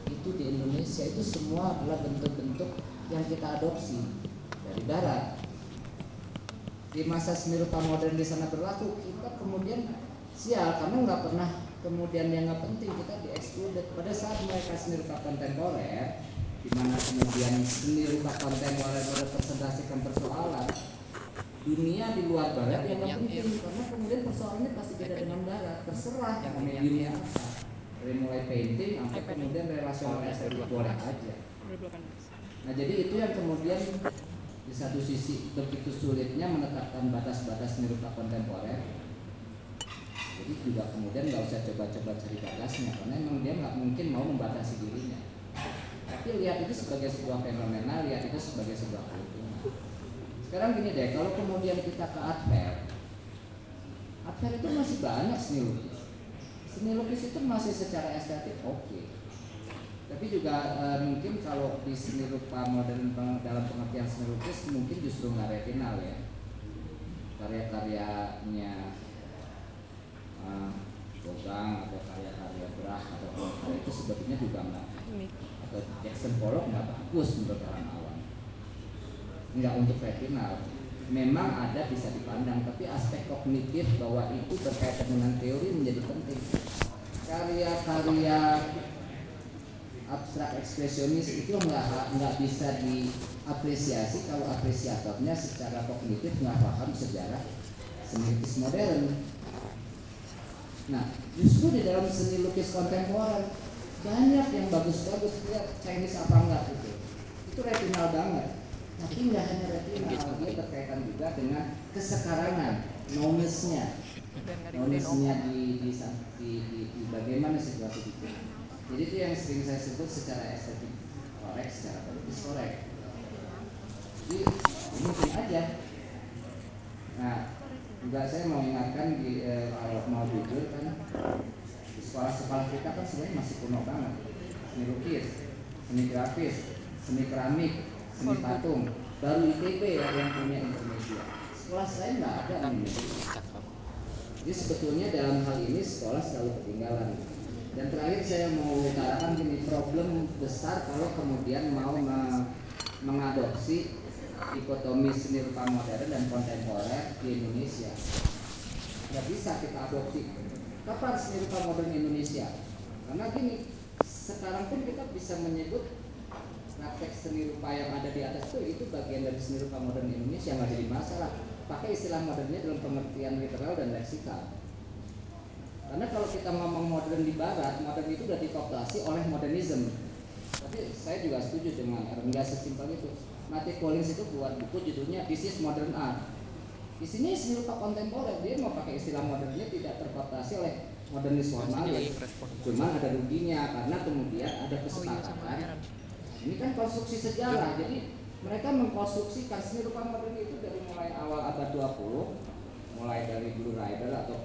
itu di Indonesia itu semua adalah bentuk-bentuk yang kita adopsi dari Barat. Di masa seni rupa modern di sana berlaku, kita kemudian sial karena nggak pernah kemudian yang nggak penting, kita di-excluded. Pada saat mereka seni rupa kontemporer, di mana kemudian seni rupa kontemporer merepresentasikan persoalan dunia di luar Barat yang nggak penting, karena kemudian persoalannya pasti beda dengan Barat, terserah mau mediumnya apa, dari mulai painting sampai kemudian relasional estetik boleh aja. Nah jadi itu yang kemudian di satu sisi begitu sulitnya menetapkan batas-batas seni rupa kontemporer. Jadi juga kemudian nggak usah coba-coba cari batasnya, karena memang dia nggak mungkin mau membatasi dirinya. Tapi lihat itu sebagai sebuah fenomena, lihat itu sebagai sebuah keuntungan. Sekarang gini deh, kalau kemudian kita ke art fair itu masih banyak seni lukis. Seni lukis itu masih secara estetik oke. Tapi juga mungkin kalau di seni rupa modern dalam pengertian seni lukis mungkin justru nggak retinal ya. Karya-karyanya Gauguin atau karya-karya Braque atau karya itu sebetulnya juga nggak, atau Jackson Pollock nggak bagus menurut orang awam. Nggak untuk retinal. Memang ada bisa dipandang, tapi aspek kognitif bahwa itu berkaitan dengan teori menjadi penting. Karya-karya abstrak ekspresionis itu nggak bisa diapresiasi kalau apresiatornya secara kognitif nggak paham sejarah seni lukis modern. Nah, justru di dalam seni lukis kontemporer banyak yang bagus-bagus, lihat Chinese avant-garde itu retinal banget. Tapi nggak hanya retinal, dia berkaitan juga dengan kesekarangan, knowledge-nya di bagaimana situasi itu. Jadi itu yang sering saya sebut secara estetik korek, secara politis korek. Jadi mungkin aja. Nah, juga saya mau ingatkan kalau mau jujur kan, di sekolah-sekolah kita kan sebenarnya masih kuno banget. Seni lukis, seni grafis, seni keramik, seni patung. Baru ITB ya yang punya intermedia. Sekolah saya nggak ada nih. Jadi sebetulnya dalam hal ini sekolah selalu ketinggalan. Dan terakhir saya mau utarakan gini, problem besar kalau kemudian mau mengadopsi dikotomi seni rupa modern dan kontemporer di Indonesia. Nggak bisa kita adopsi. Kapan seni rupa modern Indonesia? Karena gini, sekarang pun kita bisa menyebut praktek seni rupa yang ada di atas itu bagian dari seni rupa modern Indonesia, nggak jadi masalah. Pakai istilah modernnya dalam pengertian literal dan leksikal. Karena kalau kita ngomong modern di Barat, modern itu sudah dikooptasi oleh modernism. Tapi saya juga setuju dengan enggak sesimpel itu. Matthew Collins itu buat buku judulnya This is Modern Art. Di sini seni rupa kontemporer, dia mau pakai istilah modernnya tidak terkooptasi oleh modernis formalis. Cuman ada ruginya karena kemudian ada kesepakatan. Ini kan konstruksi sejarah, jadi mereka mengkonstruksikan seni rupa modern itu dari mulai awal abad 20, mulai dari Blue Rider atau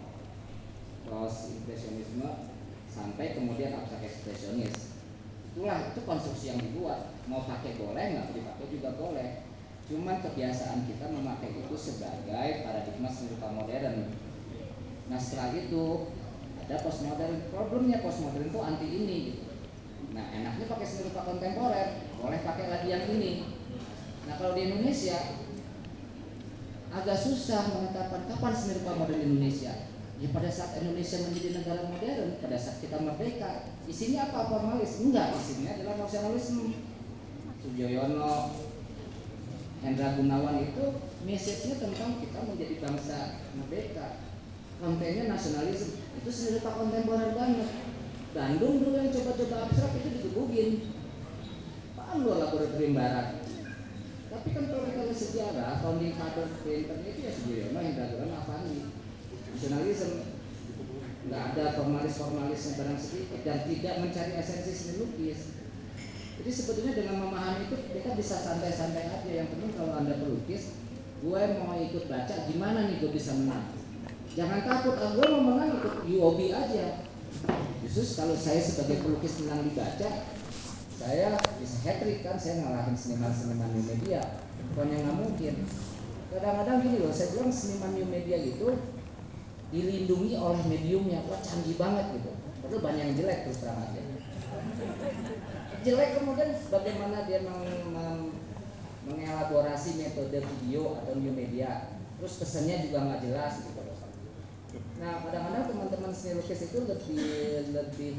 post impresionisme sampai kemudian abstrak ekspresionis. Itulah itu konstruksi yang dibuat. Mau pakai boleh, nggak dipakai juga boleh. Cuman kebiasaan kita memakai itu sebagai paradigma seni rupa modern. Nah setelah itu ada postmodern. Problemnya postmodern itu anti ini gitu. Nah enaknya pakai seni rupa kontemporer, boleh pakai lagi yang ini. Nah kalau di Indonesia agak susah menetapkan kapan seni rupa modern Indonesia. Ya pada saat Indonesia menjadi negara modern, pada saat kita merdeka. Isinya apa? Formalis? Enggak, isinya adalah nasionalisme. Sujoyono, Hendra Gunawan itu message-nya tentang kita menjadi bangsa merdeka. Kontennya nasionalisme. Itu seni rupa kontemporer banget. Bandung dulu yang coba-coba abstrak itu digebukin. Paham lo laboratorium barat. Tapi kan kalau kita lihat sejarah, founding father painternya itu ya Sujoyono, Hendra Gunawan, Avandi. Nasionalisme. Nggak ada formalis-formalis yang barang sedikit dan tidak mencari esensi seni lukis. Jadi sebetulnya dengan memahami itu kita bisa santai-santai aja. Yang penting kalau Anda pelukis, gue mau ikut baca, gimana nih gue bisa menang? Jangan takut, gue mau menang ikut UOB aja. Justru kalau saya sebagai pelukis menang dibaca, saya bisa hat-trick kan, saya ngalahin seniman-seniman new media. Bukan yang nggak mungkin. Kadang-kadang gini loh, saya bilang seniman new media gitu dilindungi oleh mediumnya, wah canggih banget gitu. Padahal banyak yang jelek terus terang aja. Jelek kemudian bagaimana dia mengelaborasi metode video atau new media, terus pesannya juga nggak jelas gitu. Nah kadang-kadang teman-teman seni lukis itu lebih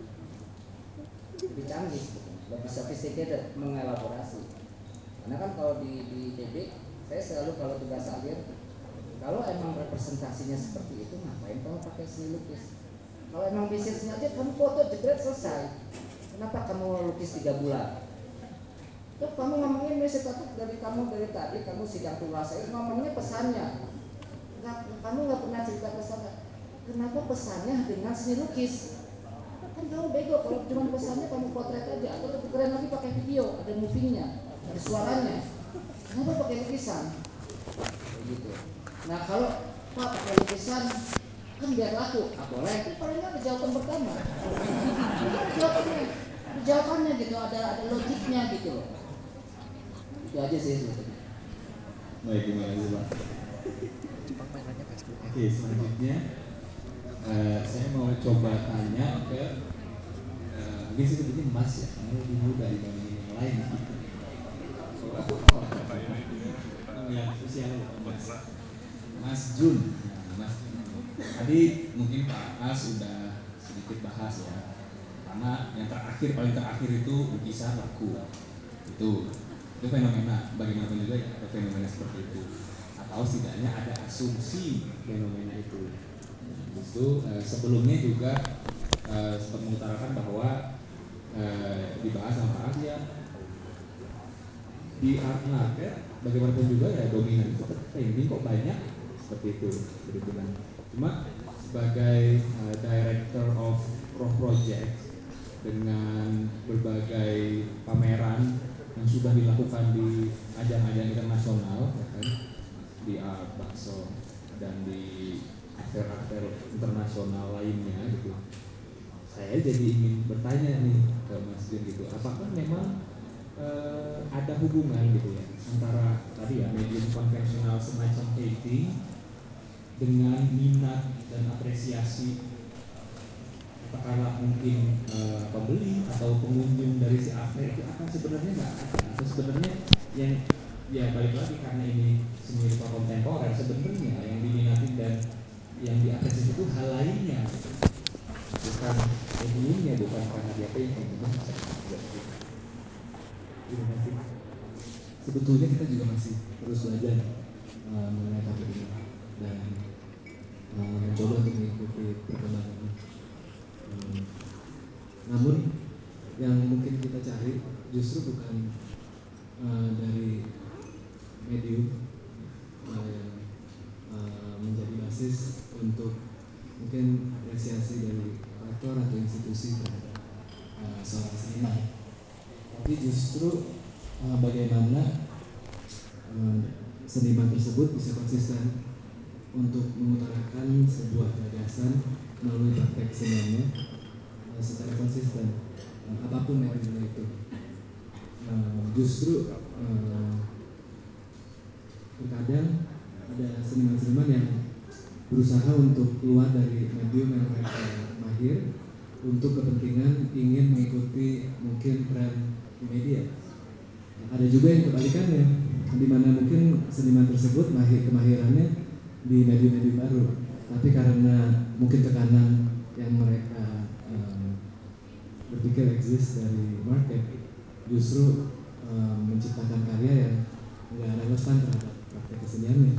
canggih, lebih sophisticated mengelaborasi. Karena kan kalau di TB saya selalu kalau tugas akhir, kalau emang representasinya seperti itu ngapain kamu pakai seni lukis? Kalau emang bisnisnya aja kamu foto jebret selesai. Kenapa kamu lukis 3 bulan? Tuh kamu ngomongin message dari tadi kamu sidang tugas saya ngomongnya pesannya. Kamu nggak pernah cerita pesannya. Kenapa pesannya dengan seni lukis? Kan kamu bego kalau cuma pesannya kamu potret aja, atau lebih keren lagi pakai video, ada movingnya, ada suaranya. Kenapa pakai lukisan? Kayak gitu. Nah kalau Pak pakai lukisan kan biar laku, boleh. Itu paling nggak ada jawaban pertama. Jawabannya gitu, ada logiknya gitu loh. Itu aja sih sebetulnya. Baik, terima kasih Pak. Oke, selanjutnya saya mau coba tanya ke mungkin sebetulnya Mas ya, karena lebih muda dibandingin yang lain. Yang spesial Mas Jun. Mas Jun. Tadi mungkin Pak Mas sudah sedikit bahas ya. Karena yang paling terakhir itu lukisan laku. Itu fenomena, bagaimanapun juga ya ada fenomena seperti itu, atau setidaknya ada asumsi fenomena itu. Itu sebelumnya juga sempat mengutarakan bahwa dibahas sama Pak ya, di art market bagaimanapun juga ya dominan itu tetap painting kok banyak seperti itu begitu kan. Cuma sebagai director of project dengan berbagai pameran yang sudah dilakukan di ajang-ajang internasional ya kan, di Art Basel dan di aktor-aktor internasional lainnya gitu. Saya jadi ingin bertanya nih ke Mas Jun gitu, apakah memang ada hubungan gitu ya antara tadi ya medium konvensional semacam painting dengan minat dan apresiasi katakanlah mungkin pembeli atau pengunjung dari si atlet itu akan sebenarnya nggak ada, atau sebenarnya yang ya balik lagi karena ini seni rupa kontemporer sebenarnya yang diminati dan yang diapresiasi itu hal lainnya, bukan mediumnya, bukan karena dia painting. Terima kasih. Sebetulnya kita juga masih terus belajar mengenai topik ini dan mencoba untuk mengikuti perkembangan. Namun yang mungkin kita cari justru bukan dari medium yang menjadi basis untuk mungkin apresiasi dari aktor atau institusi terhadap seorang seniman, tapi justru bagaimana seniman tersebut bisa konsisten untuk mengutarakan sebuah gagasan melalui praktek keseniannya secara konsisten, apapun mediumnya itu. Justru terkadang ada seniman-seniman yang berusaha untuk keluar dari medium yang mereka mahir untuk kepentingan ingin mengikuti mungkin tren di media. Ada juga yang kebalikannya, di mana mungkin seniman tersebut kemahirannya di medium-medium baru, tapi karena mungkin tekanan yang mereka berpikir eksis dari market, justru menciptakan karya yang nggak relevan terhadap praktek keseniannya.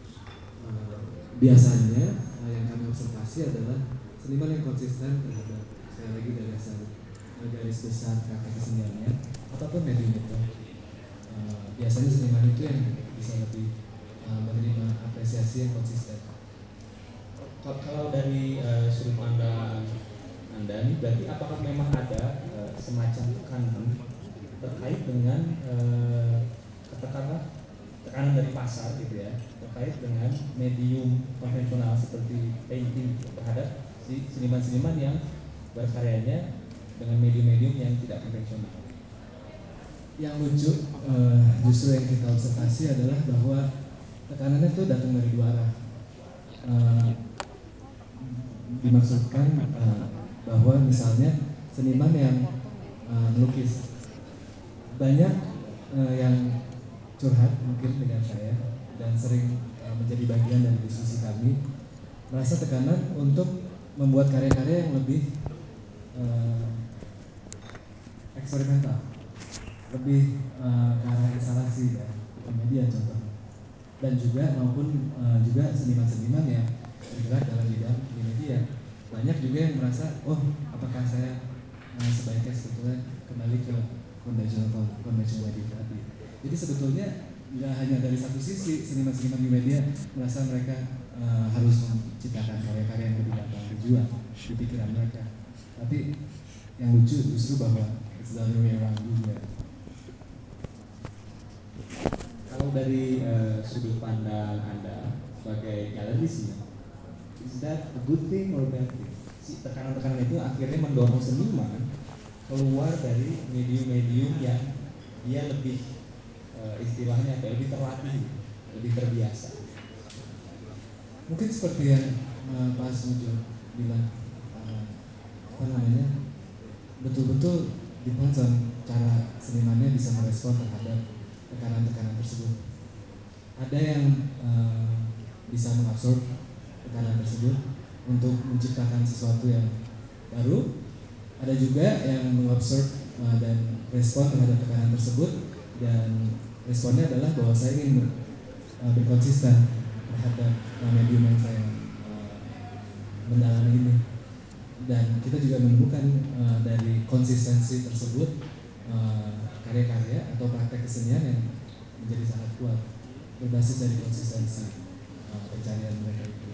Biasanya yang kami observasi adalah seniman yang konsisten terhadap sekali lagi gagasan garis besar praktek keseniannya apapun medium itu. Biasanya seniman itu yang bisa lebih menerima apresiasi yang konsisten. Kalau dari sudut pandang Anda ini berarti apakah memang ada semacam tekanan terkait dengan katakanlah tekanan dari pasar gitu ya terkait dengan medium konvensional seperti painting terhadap si seniman-seniman yang berkaryanya dengan medium-medium yang tidak konvensional? Yang lucu justru yang kita observasi adalah bahwa tekanannya itu datang dari dua arah. Dimaksudkan bahwa misalnya seniman yang melukis. Banyak yang curhat mungkin dengan saya dan sering menjadi bagian dari diskusi kami, merasa tekanan untuk membuat karya-karya yang lebih eksperimental, lebih ke arah instalasi dan media contohnya, dan juga maupun juga seniman-seniman yang bergerak dalam bidang di media. Banyak juga yang merasa, oh apakah saya sebaiknya sebetulnya kembali ke konvensional media tadi. Jadi sebetulnya nggak hanya dari satu sisi seniman-seniman di media merasa mereka harus menciptakan karya-karya yang lebih gampang dijual di pikiran mereka, tapi yang lucu justru bahwa it's the other way around juga. Kalau dari sudut pandang Anda sebagai galeris nih, is that a good thing or bad thing? Si tekanan-tekanan itu akhirnya mendorong seniman keluar dari medium-medium yang dia lebih istilahnya apa, lebih terlatih, lebih terbiasa. Mungkin seperti yang Pak Sujo bilang, apa namanya, betul-betul depends on cara senimannya bisa merespon terhadap tekanan-tekanan tersebut. Ada yang bisa mengabsorb tekanan tersebut untuk menciptakan sesuatu yang baru. Ada juga yang mengabsorb dan respon terhadap tekanan tersebut, dan responnya adalah bahwa saya ingin berkonsisten terhadap medium yang saya mendalami ini. Dan kita juga menemukan dari konsistensi tersebut karya-karya atau praktek kesenian yang menjadi sangat kuat berbasis dari konsistensi pencarian mereka itu.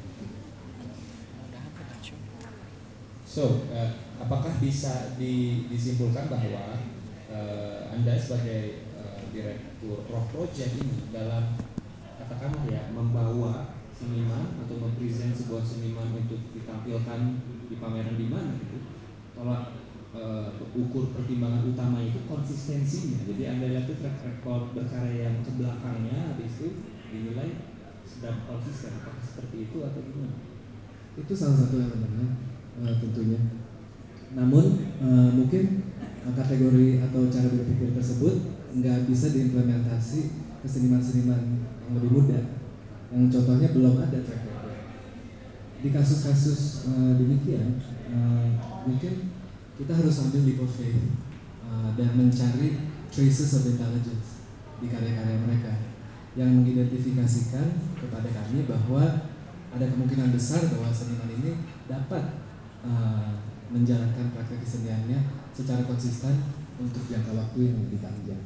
So, apakah bisa disimpulkan bahwa Anda sebagai direktur Roh Project ini dalam katakanlah ya membawa seniman atau mempresent sebuah seniman untuk ditampilkan di pameran di mana gitu, tolak ukur pertimbangan utama itu konsistensinya. Jadi Anda lihat itu track record berkarya yang ke belakangnya, habis itu dinilai sedang konsisten. Apakah seperti itu atau gimana? Itu salah satu elemennya tentunya. Namun mungkin kategori atau cara berpikir tersebut nggak bisa diimplementasi ke seniman-seniman yang lebih muda, yang contohnya belum ada track record. Di kasus-kasus demikian, mungkin kita harus ambil leap of faith dan mencari traces of intelligence di karya-karya mereka yang mengidentifikasikan kepada kami bahwa ada kemungkinan besar bahwa seniman ini dapat menjalankan praktek keseniannya secara konsisten untuk jangka waktu yang lebih panjang.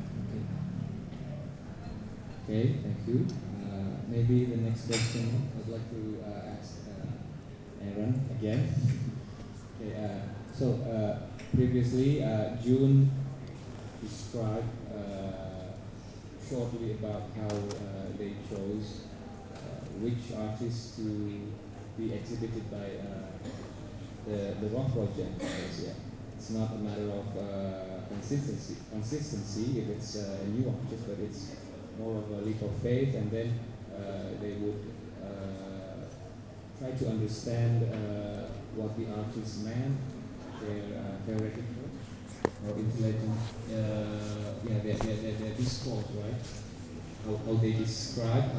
Okay, thank you. Maybe the next question I'd like to ask Aaron again. Okay, previously June described shortly about how they chose which artists to be exhibited by the Rock Project. Because, yeah, it's not a matter of consistency if it's a new artist, but it's more of a leap of faith, and then they would try to understand what the artist meant, their theoretical or intellectual, their discourse, right? How they describe,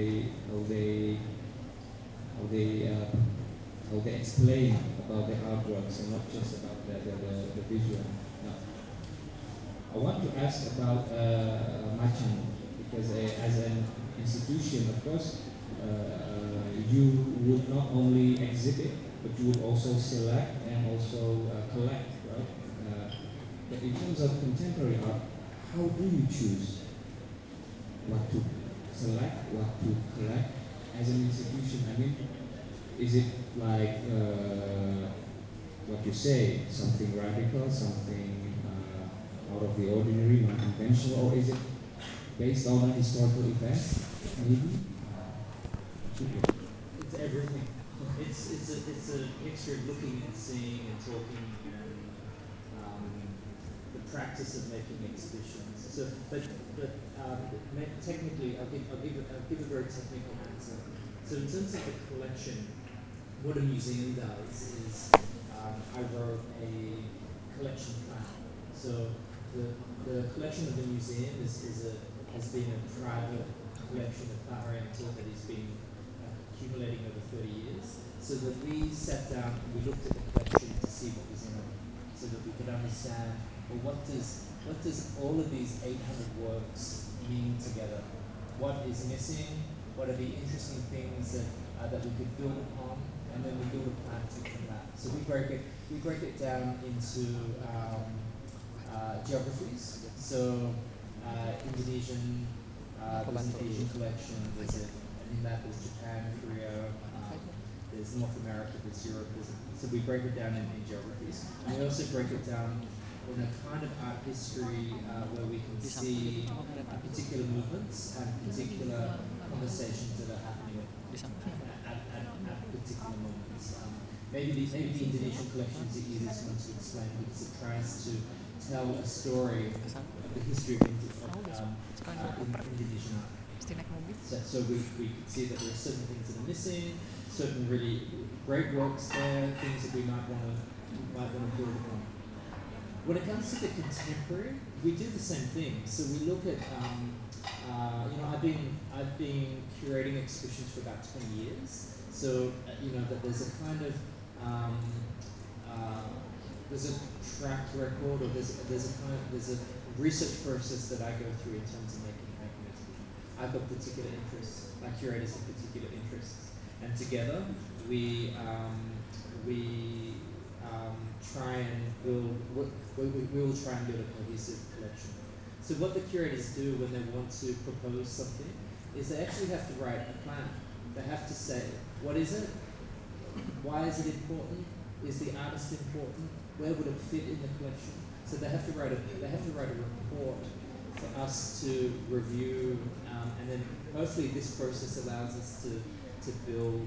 how they explain about the artworks and not just about the visual. Now, I want to ask about Macan because as an institution, of course, you would not only exhibit, but you would also select and also collect, right? But in terms of contemporary art, how do you choose what to select, what to collect as an institution? I mean, is it like what you say, something radical, something out of the ordinary, non-conventional, or is it based on a historical event? Maybe. It's everything. It's a mixture of looking and seeing and talking and the practice of making exhibitions. So, technically, I'll give a very technical answer. So, in terms of the collection, what a museum does is I wrote a collection plan. So the collection of the museum has been a private collection of art oriental that has been accumulating over 30 years. So that we sat down and we looked at the collection to see what was in it, so that we could understand, well, what does all of these 800 works mean together? What is missing? What are the interesting things that we could build upon? And then we build a plan from that. So we break it down into geographies. So Indonesian, there's an Asian collection. And in that there's Japan, Korea. There's North America, there's Europe. So we break it down in geographies, and we also break it down in a kind of art history where we can see particular movements and particular conversations that are happening at particular moments. Maybe the Indonesian collection is the easiest one to explain because it tries to tell a story of the history of Indonesian art. So we could see that there are certain things that are missing, certain really great works there, things that we might want to build upon. When it comes to the contemporary, we do the same thing. So we look at, I've been curating exhibitions for about 20 years. So that there's a kind of there's a track record, or there's a research process that I go through in terms of making an exhibition. I've got particular interests. My curators have particular interests, and together we try and build. We will try and build a cohesive collection. So what the curators do when they want to propose something is they actually have to write a plan. They have to say, what is it? Why is it important? Is the artist important? Where would it fit in the collection? So they have to write a report for us to review, and then hopefully this process allows us to build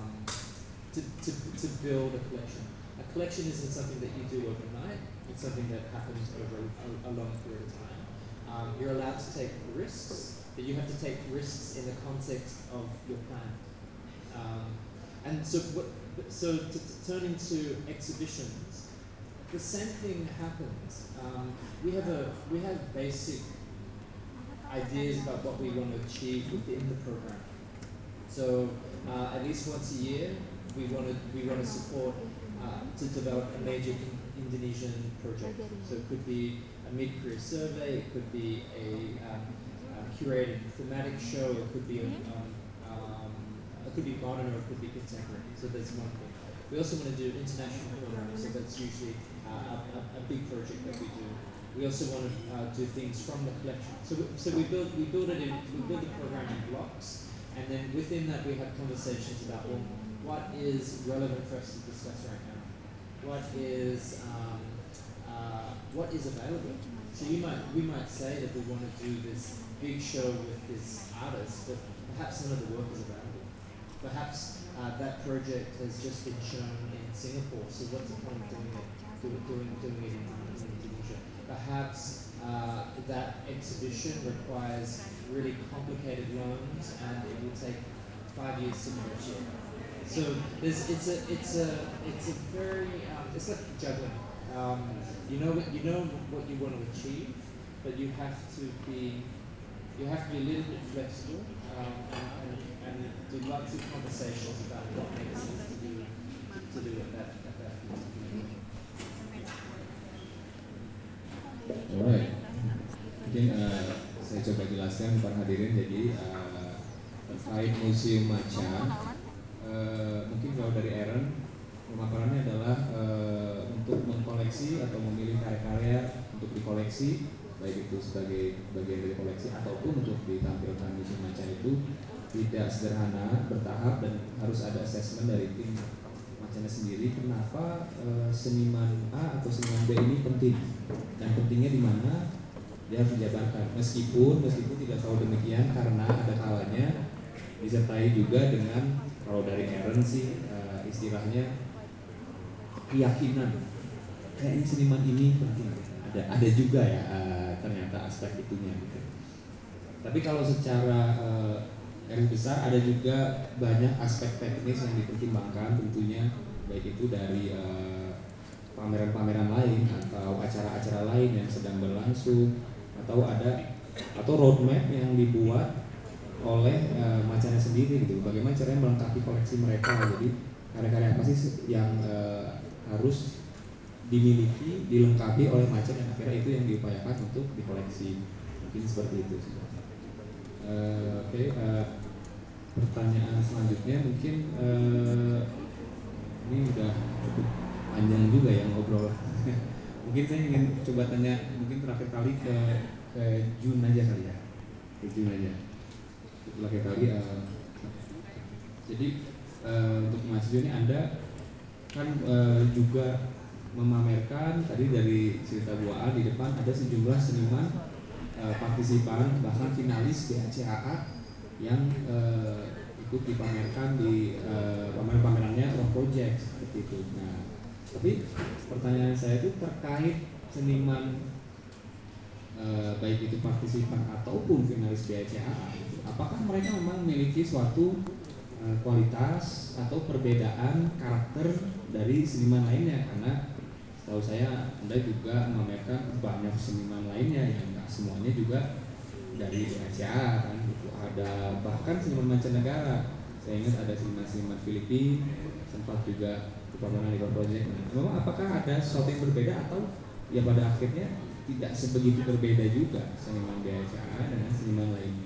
to build a collection. A collection isn't something that you do overnight. It's something that happens over a long period of time. You're allowed to take risks, but you have to take risks in the context of your plan. And so, turning to exhibitions, the same thing happens. We have basic ideas about what we want to achieve within the program. So at least once a year, we want to support to develop a major Indonesian project. So it could be a mid-career survey, it could be a curated thematic show, it could be it could be modern or it could be contemporary. So that's one thing. We also want to do international programs, so that's usually a big project that we do. We also want to do things from the collection. So we build the program in blocks, and then within that we have conversations about, well, what is relevant for us to discuss right now? What is available? So we might say that we want to do this big show with this artist, but perhaps none of the work is available. Perhaps that project has just been shown in Singapore, so what's the point of doing it in Indonesia? Perhaps that exhibition requires really complicated loans, and it will take 5 years to negotiate. So it's a very it's like juggling. You know what you want to achieve, but you have to be a little bit flexible, and do lots of conversations about what makes sense to do at that particular moment. Alright, mungkin saya coba jelaskan para hadirin. Jadi terkait Museum Macan, mungkin kalau dari Aaron, pemaparannya adalah untuk mengkoleksi atau memilih karya-karya untuk dikoleksi, baik itu sebagai bagian dari koleksi ataupun untuk ditampilkan Museum Macan, itu tidak sederhana, bertahap, dan harus ada assessment dari tim Macannya sendiri. Kenapa seniman A atau seniman B ini penting, dan pentingnya di mana dia harus dijabarkan. Meskipun tidak selalu demikian, karena ada kalanya disertai juga dengan, kalau dari Aaron sih istilahnya keyakinan, kayaknya seniman ini penting. Ada juga ya ternyata aspek itunya gitu. Tapi kalau secara garis besar ada juga banyak aspek teknis yang dipertimbangkan tentunya, baik itu dari pameran-pameran lain atau acara-acara lain yang sedang berlangsung, atau roadmap yang dibuat oleh Macannya sendiri gitu. Bagaimana caranya melengkapi koleksi mereka. Jadi karya-karya apa sih yang harus dimiliki, dilengkapi oleh Macan, dan akhirnya itu yang diupayakan untuk dikoleksi. Mungkin seperti itu sih. Oke, pertanyaan selanjutnya mungkin ini udah cukup panjang juga ya ngobrol. Mungkin saya ingin coba tanya mungkin terakhir kali ke Jun aja kali ya. Ke Jun aja. Terakhir kali jadi untuk Mas Jun ini Anda kan juga memamerkan tadi dari cerita Bu A di depan ada sejumlah seniman partisipan bahkan finalis BACAA yang ikut dipamerkan di pameran-pamerannya Rock Project seperti itu. Nah, tapi pertanyaan saya itu terkait seniman baik itu partisipan ataupun finalis BACAA, apakah mereka memang memiliki suatu kualitas atau perbedaan karakter dari seniman lainnya? Karena setahu saya Anda juga memamerkan banyak seniman lainnya yang nggak semuanya juga dari BACA kan gitu. Ada bahkan seniman mancanegara. Saya ingat ada seniman-seniman Filipina sempat juga di pameran di Project. Nah, memang apakah ada sesuatu yang berbeda atau ya pada akhirnya tidak sebegitu berbeda juga seniman BACA dengan seniman lainnya?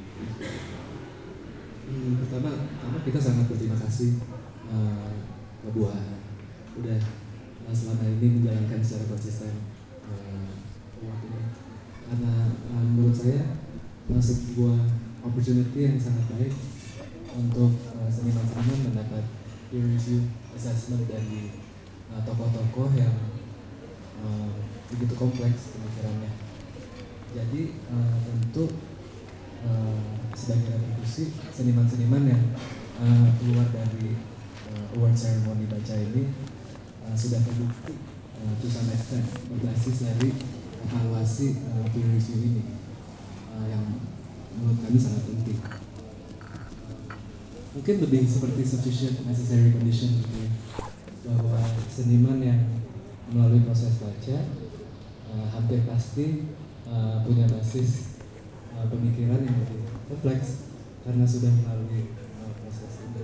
Pertama kita sangat berterima kasih ke Bu Ana udah selama ini menjalankan secara konsisten award ini, karena menurut saya sebuah opportunity yang sangat baik untuk seniman-seniman mendapat peer review assessment dari tokoh-tokoh yang begitu kompleks pemikirannya. Jadi tentu sebagai retribusi seniman-seniman yang keluar dari award ceremony baca ini sudah terbukti to some extent berbasis dari evaluasi peer review ini yang menurut kami sangat penting. Mungkin lebih seperti sufficient necessary condition gitu ya, bahwa seniman yang melalui proses baca hampir pasti punya basis pemikiran yang lebih kompleks karena sudah melalui proses itu.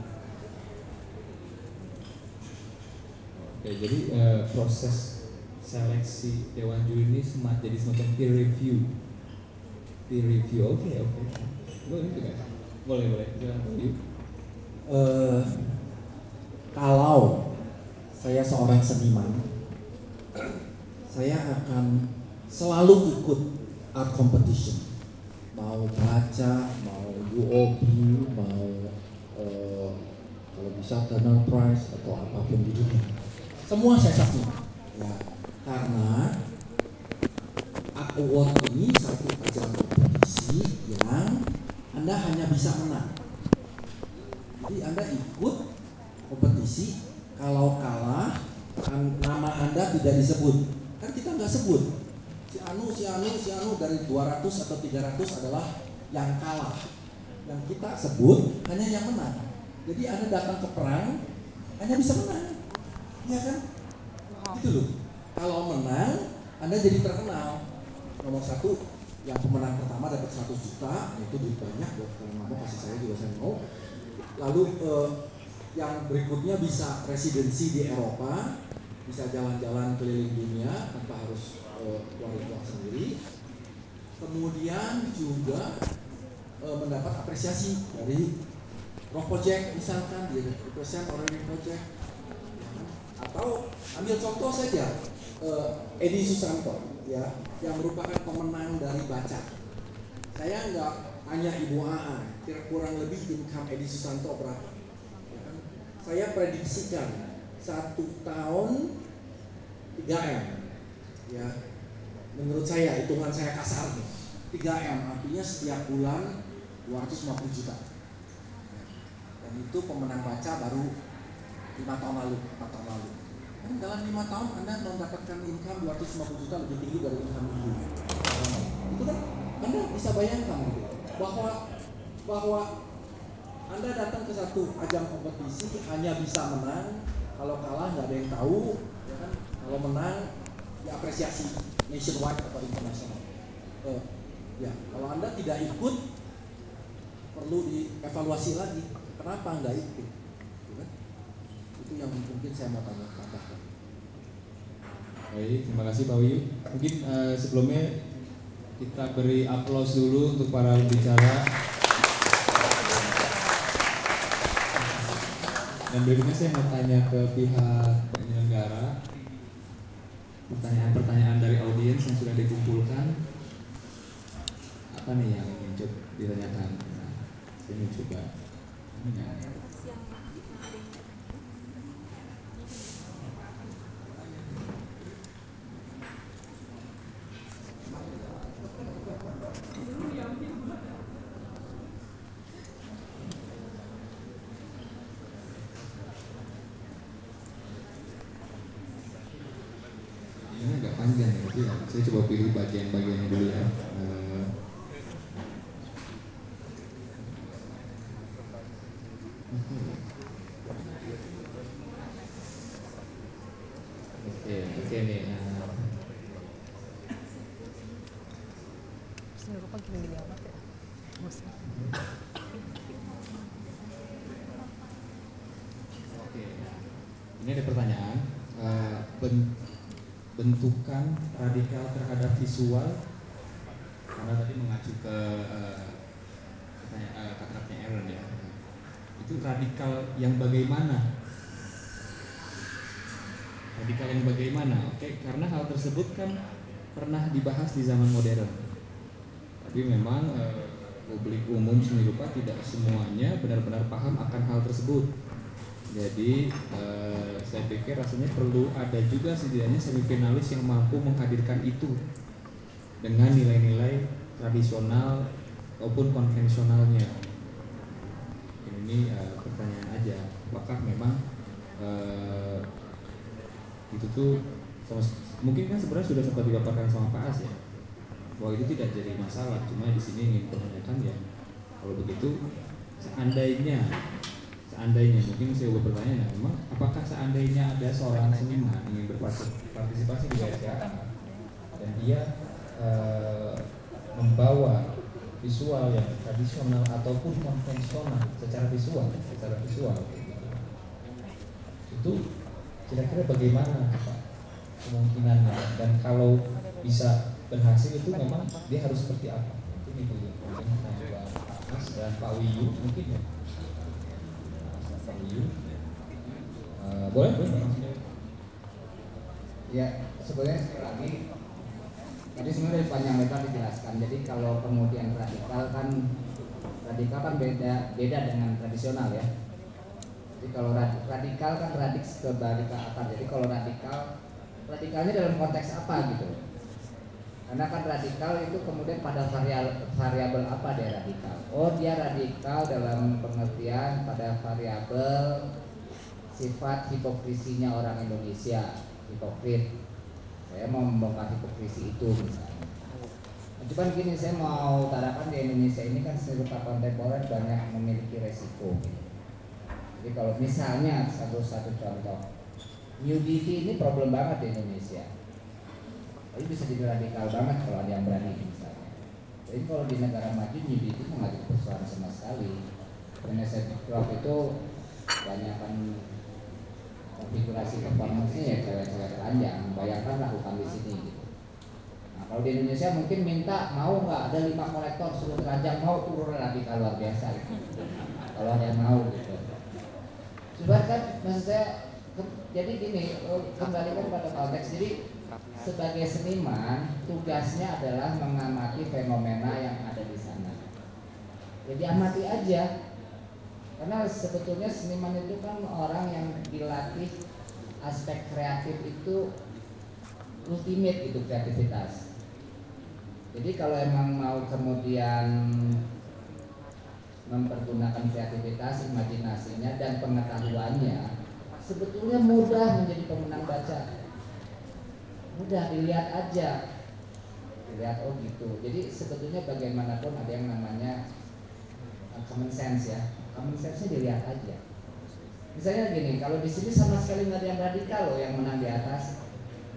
Oke, jadi proses seleksi Dewan Juri ini jadi semacam peer review. Oke. Boleh juga. Boleh. Silakan. Kalau saya seorang seniman, saya akan selalu ikut art competition, mau baca, mau UOB, mau kalau bisa Turner Prize atau apapun di dunia, semua saya submit ya, karena Art Award ini satu ajang kompetisi yang Anda hanya bisa menang. Jadi Anda ikut kompetisi, kalau kalah nama Anda tidak disebut, kan kita nggak sebut si Anu dari 200 atau 300 adalah yang kalah, yang kita sebut hanya yang menang. Jadi Anda datang ke perang hanya bisa menang, ya kan? Gitu loh. Kalau menang Anda jadi terkenal. Nomor satu, yang pemenang pertama dapat 100 juta, itu duit banyak buat kalau mau kasih saya juga saya mau. Lalu yang berikutnya bisa residensi di Eropa, bisa jalan-jalan keliling dunia tanpa harus keluarin uang sendiri. Kemudian juga mendapat apresiasi dari Rock Project misalkan, dia represent honorary project. Atau ambil contoh saja Edi Susanto ya, yang merupakan pemenang dari Baca. Saya nggak tanya Ibu AA kurang lebih income Edi Susanto berapa ya kan? Saya prediksikan 1 tahun 3M ya, menurut saya, hitungan saya kasar nih, 3M artinya setiap bulan 250 juta. Dan itu pemenang Baca baru 4 tahun lalu. Dan dalam 5 tahun Anda mendapatkan income 250 juta lebih tinggi dari income Ibu. Itu kan Anda bisa bayangkan gitu, bahwa Anda datang ke satu ajang kompetisi hanya bisa menang, kalau kalah nggak ada yang tahu, ya kan? Kalau menang diapresiasi nationwide atau internasional. Ya, kalau Anda tidak ikut perlu dievaluasi lagi. Kenapa nggak ikut? Gitu kan? Itu yang mungkin saya mau tambahkan. Baik, terima kasih Pak Wiyu. Mungkin sebelumnya kita beri aplaus dulu untuk para pembicara. Dan berikutnya saya mau tanya ke pihak penyelenggara, pertanyaan-pertanyaan dari audiens yang sudah dikumpulkan, apa nih yang ingin coba ditanyakan? Nah, saya mau coba. Ini agak panjang ya, tapi ya, saya coba pilih bagian-bagiannya dulu ya. Oke nih. Oke, ini ada pertanyaan. Bentukan radikal terhadap visual, karena tadi mengacu ke kata-katanya Aaron ya. Itu radikal yang bagaimana? Radikal yang bagaimana? Oke, karena hal tersebut kan pernah dibahas di zaman modern. Tapi memang publik umum seni rupa tidak semuanya benar-benar paham akan hal tersebut. Jadi saya pikir rasanya perlu ada juga setidaknya semifinalis yang mampu menghadirkan itu dengan nilai-nilai tradisional maupun konvensionalnya. Ini pertanyaan aja, apakah memang itu tuh mungkin kan sebenarnya sudah sempat dipaparkan sama Pak As ya, bahwa itu tidak jadi masalah. Cuma di sini ingin pertanyakan ya, kalau begitu seandainya mungkin saya buat pertanyaan, memang apakah seandainya ada seorang seniman ingin berpartisipasi di WSKA dan dia membawa visual yang tradisional ataupun konvensional secara visual gitu. Itu kira-kira bagaimana Pak kemungkinannya, dan kalau bisa berhasil itu memang dia harus seperti apa? Mungkin itu yang buat Pak Mas dan Pak Wiyu mungkin ya. Pak Wiyu, boleh maksudnya? Ya, sebenarnya sekali lagi tadi sebenarnya panjang lebar dijelaskan. Jadi kalau kemudian radikal kan beda dengan tradisional ya. Jadi kalau radikal kan radix kebalik ke akar. Jadi kalau radikalnya dalam konteks apa gitu? Karena kan radikal itu kemudian pada variabel apa dia radikal? Oh, dia radikal dalam pengertian pada variabel sifat hipokrisinya orang Indonesia, hipokrit. Saya mau membongkar hipokrisi itu misalnya. Cuman gini, saya mau utarakan di Indonesia ini kan seni rupa kontemporer banyak memiliki resiko gitu. Jadi kalau misalnya satu contoh, nudity ini problem banget di Indonesia. Tapi bisa jadi radikal banget kalau ada yang berani misalnya. Jadi kalau di negara maju nudity itu nggak jadi persoalan sama sekali. Renaissance club itu banyak kan konfigurasi performance-nya ya cewek-cewek telanjang. Bayangkan lakukan di sini gitu. Nah, kalau di Indonesia mungkin minta mau nggak ada 5 kolektor suruh telanjang, mau turun radikal luar biasa gitu. Kalau ada yang mau gitu. Coba kan maksud saya jadi gini, kembalikan pada konteks. Jadi sebagai seniman tugasnya adalah mengamati fenomena yang ada di sana. Jadi amati aja. Karena sebetulnya seniman itu kan orang yang dilatih aspek kreatif itu ultimate gitu, kreativitas. Jadi kalau emang mau kemudian mempergunakan kreativitas, imajinasinya dan pengetahuannya, sebetulnya mudah menjadi pemenang baca. Mudah, dilihat aja. Dilihat, oh gitu. Jadi sebetulnya bagaimanapun ada yang namanya common sense ya. Common sense-nya dilihat aja. Misalnya gini, kalau di sini sama sekali nggak ada yang radikal loh yang menang di atas.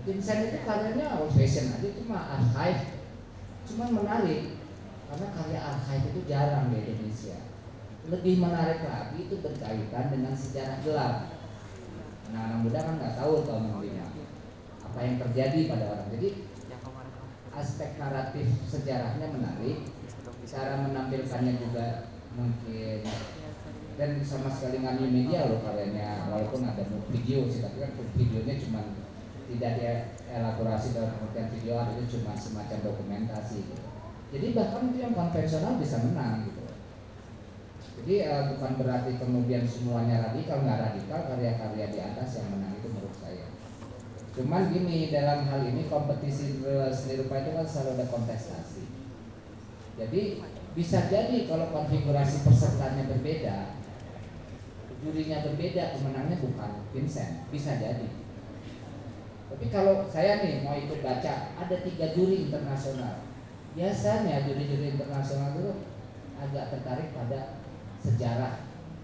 Vincent itu karyanya old fashion aja, cuma archive, cuma menarik karena karya archive itu jarang di Indonesia. Lebih menarik lagi itu berkaitan dengan sejarah gelap. Anak-anak muda kan nggak tahu tahun 65 apa yang terjadi pada orang. Jadi aspek naratif sejarahnya menarik, cara menampilkannya juga mungkin, dan sama sekali nggak new media loh karyanya, walaupun ada video sih, tapi kan videonya cuma tidak dielaborasi dalam pengertian video, itu cuma semacam dokumentasi gitu. Jadi bahkan itu yang konvensional bisa menang gitu. Jadi bukan berarti kemudian semuanya radikal, nggak radikal, karya-karya di atas yang menang itu menurut saya. Cuman gini, dalam hal ini kompetisi seni rupa itu kan selalu ada kontestasi. Jadi bisa jadi kalau konfigurasi pesertanya berbeda, jurinya berbeda, pemenangnya bukan Vincent, bisa jadi. Tapi kalau saya nih mau ikut baca, ada 3 juri internasional. Biasanya juri-juri internasional itu agak tertarik pada sejarah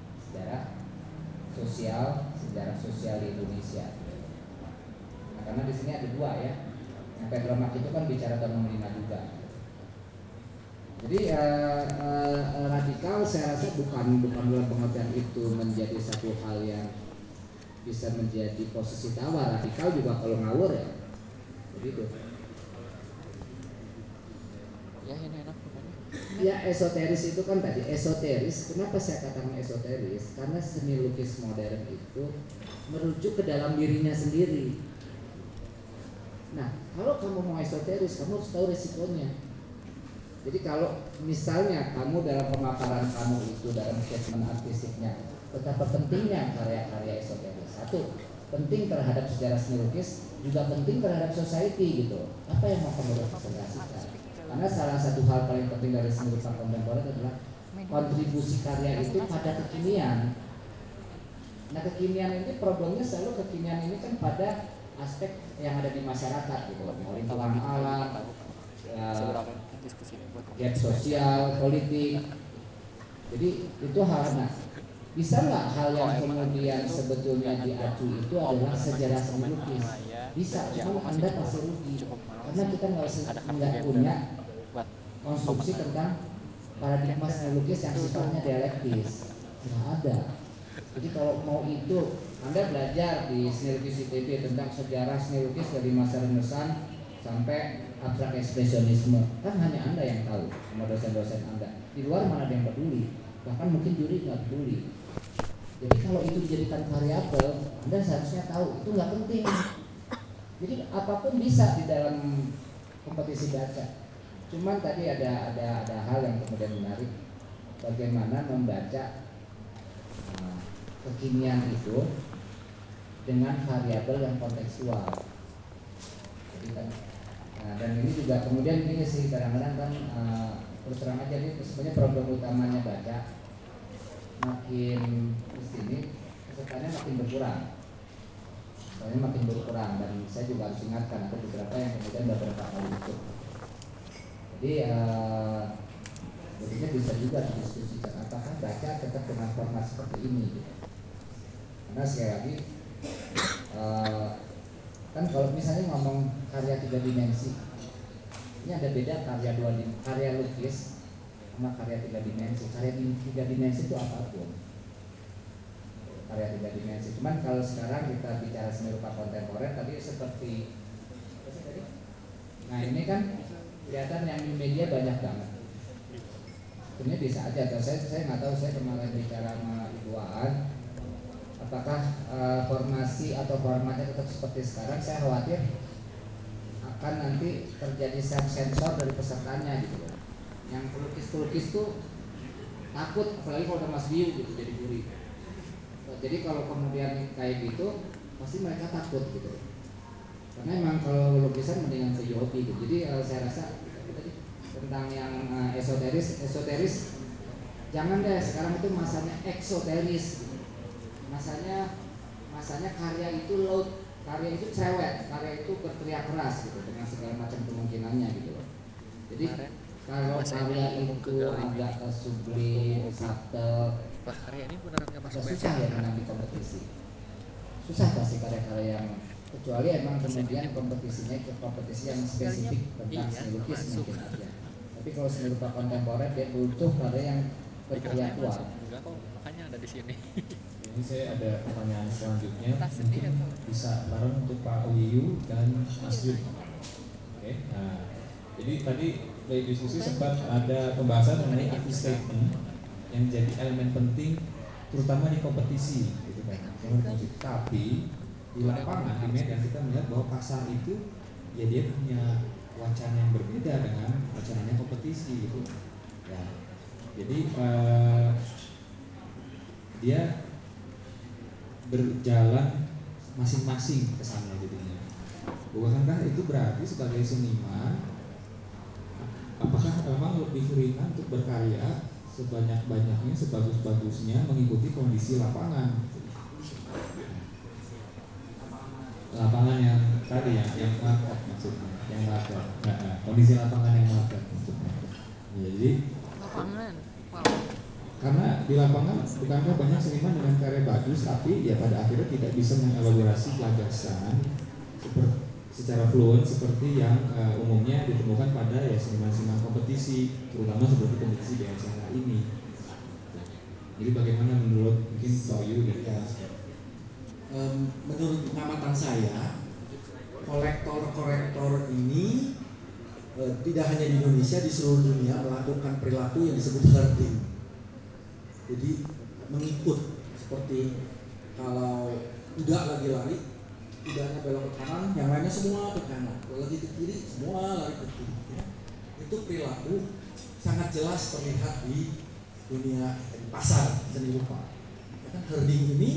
sosial di Indonesia. Nah, karena di sini ada 2 ya. Yang Pedromak itu kan bicara tahun 65 juga. Jadi radikal saya rasa bukan dalam pengertian itu menjadi satu hal yang bisa menjadi posisi tawar. Radikal juga kalau ngawur ya begitu. Ya ini enak bukannya. Ya esoteris itu kan tadi esoteris. Kenapa saya katakan esoteris? Karena seni lukis modern itu merujuk ke dalam dirinya sendiri. Nah, kalau kamu mau esoteris, kamu harus tahu resikonya. Jadi kalau misalnya kamu dalam pemaparan kamu itu dalam statement artistiknya, betapa pentingnya karya-karya esoteris. Satu, penting terhadap sejarah seni lukis, juga penting terhadap society gitu. Apa yang mau kamu representasikan? Karena salah satu hal paling penting dari seni rupa kontemporer adalah kontribusi karya itu pada kekinian. Nah, kekinian ini problemnya selalu kekinian ini kan pada aspek yang ada di masyarakat gitu, lingkungan alam, gap sosial, politik. Jadi itu hal. Nah, bisa nggak hal yang kemudian sebetulnya diacu itu adalah sejarah seni lukis? Bisa, cuma Anda pasti rugi karena kita nggak punya konstruksi tentang paradigma seni lukis yang sifatnya dialektis, nggak ada. Jadi kalau mau itu Anda belajar di seni lukis ITB tentang sejarah seni lukis dari masa Renaissance sampai abstrak ekspresionisme, kan hanya Anda yang tahu sama dosen-dosen Anda. Di luar mana ada yang peduli, bahkan mungkin juri nggak peduli. Jadi kalau itu dijadikan variabel, Anda seharusnya tahu itu nggak penting. Jadi apapun bisa di dalam kompetisi baca. Cuman tadi ada hal yang kemudian menarik, bagaimana membaca kekinian itu dengan variabel yang kontekstual. Jadi kan, dan ini juga kemudian gini sih, kadang-kadang kan terus terang aja ini sebenarnya problem utamanya baca, makin kesini pesertanya makin berkurang. Soalnya makin berkurang, dan saya juga harus ingatkan ada beberapa yang kemudian beberapa kali ikut. Jadi jadinya bisa juga didiskusikan apakah baca tetap dengan format seperti ini gitu. Karena sekali lagi kan kalau misalnya ngomong karya 3 dimensi, ini ada beda karya lukis sama karya 3 dimensi. Karya 3 dimensi itu apapun, karya 3 dimensi. Cuman kalau sekarang kita bicara seni rupa kontemporer tadi seperti apa sih tadi? Nah ini kan kelihatan yang di media banyak banget. Sebenarnya bisa aja. Saya nggak tahu, saya kemarin bicara sama Ibu Aan, apakah formasi atau formatnya tetap seperti sekarang. Saya khawatir akan nanti terjadi self sensor dari pesertanya gitu loh. Yang pelukis-pelukis tuh takut, apalagi kalau udah Mas Biu gitu jadi juri. Jadi kalau kemudian kayak gitu pasti mereka takut gitu. Karena emang kalau lukisan mendingan ke hobi gitu. Jadi saya rasa tentang yang esoteris jangan deh, sekarang itu masanya eksoteris gitu. Masanya karya itu loud, karya itu cerewet, karya itu berteriak keras gitu dengan segala macam kemungkinannya gitu. Jadi kalau karya itu agak sublim, subtle, Karya ini beneran nggak masuk agak susah ya menang di kompetisi. Susah pasti karya-karya yang kecuali emang kemudian kompetisinya ke kompetisi yang spesifik tentang Iya, seni lukis masuk. mungkin aja. Tapi kalau seni rupa kontemporer dia butuh pada yang berkarya Dikasih kuat. masuk enggak kok, makanya ada di sini. Ini saya ada pertanyaan selanjutnya, Tas mungkin sendiri atau? bisa bareng untuk Pak Wiyu dan Mas Yud. Oke, nah, jadi tadi dari diskusi sempat ada pembahasan mengenai arti statement yang jadi elemen penting terutama di kompetisi gitu kan. Tapi di lapangan di Medan kita melihat bahwa pasar itu ya dia punya wacana yang berbeda dengan wacananya kompetisi gitu ya. Jadi dia berjalan masing-masing kesannya jadinya. Bukankah itu berarti sebagai seniman apakah memang lebih ringan untuk berkarya sebanyak-banyaknya, sebagus-bagusnya mengikuti kondisi lapangan? Lapangan yang tadi yang market maksudnya, yang market, kondisi lapangan yang market maksudnya. Ya, jadi Lapangan. Wow. karena di lapangan bukankah banyak seniman dengan karya bagus tapi ya pada akhirnya tidak bisa mengelaborasi gagasan secara fluent seperti yang umumnya ditemukan pada ya seniman-seniman kompetisi, terutama seperti kompetisi di acara ini. Jadi bagaimana menurut mungkin Soyu dan Mas? Menurut pengamatan saya, kolektor-kolektor ini tidak hanya di Indonesia, di seluruh dunia melakukan perilaku yang disebut herding. Jadi mengikut, seperti kalau kuda lagi lari, kudanya belok ke kanan, yang lainnya semua ke kanan. Kalau lagi ke kiri, semua lari ke kiri. Ya. Itu perilaku sangat jelas terlihat di dunia di pasar seni rupa. Ya kan, herding ini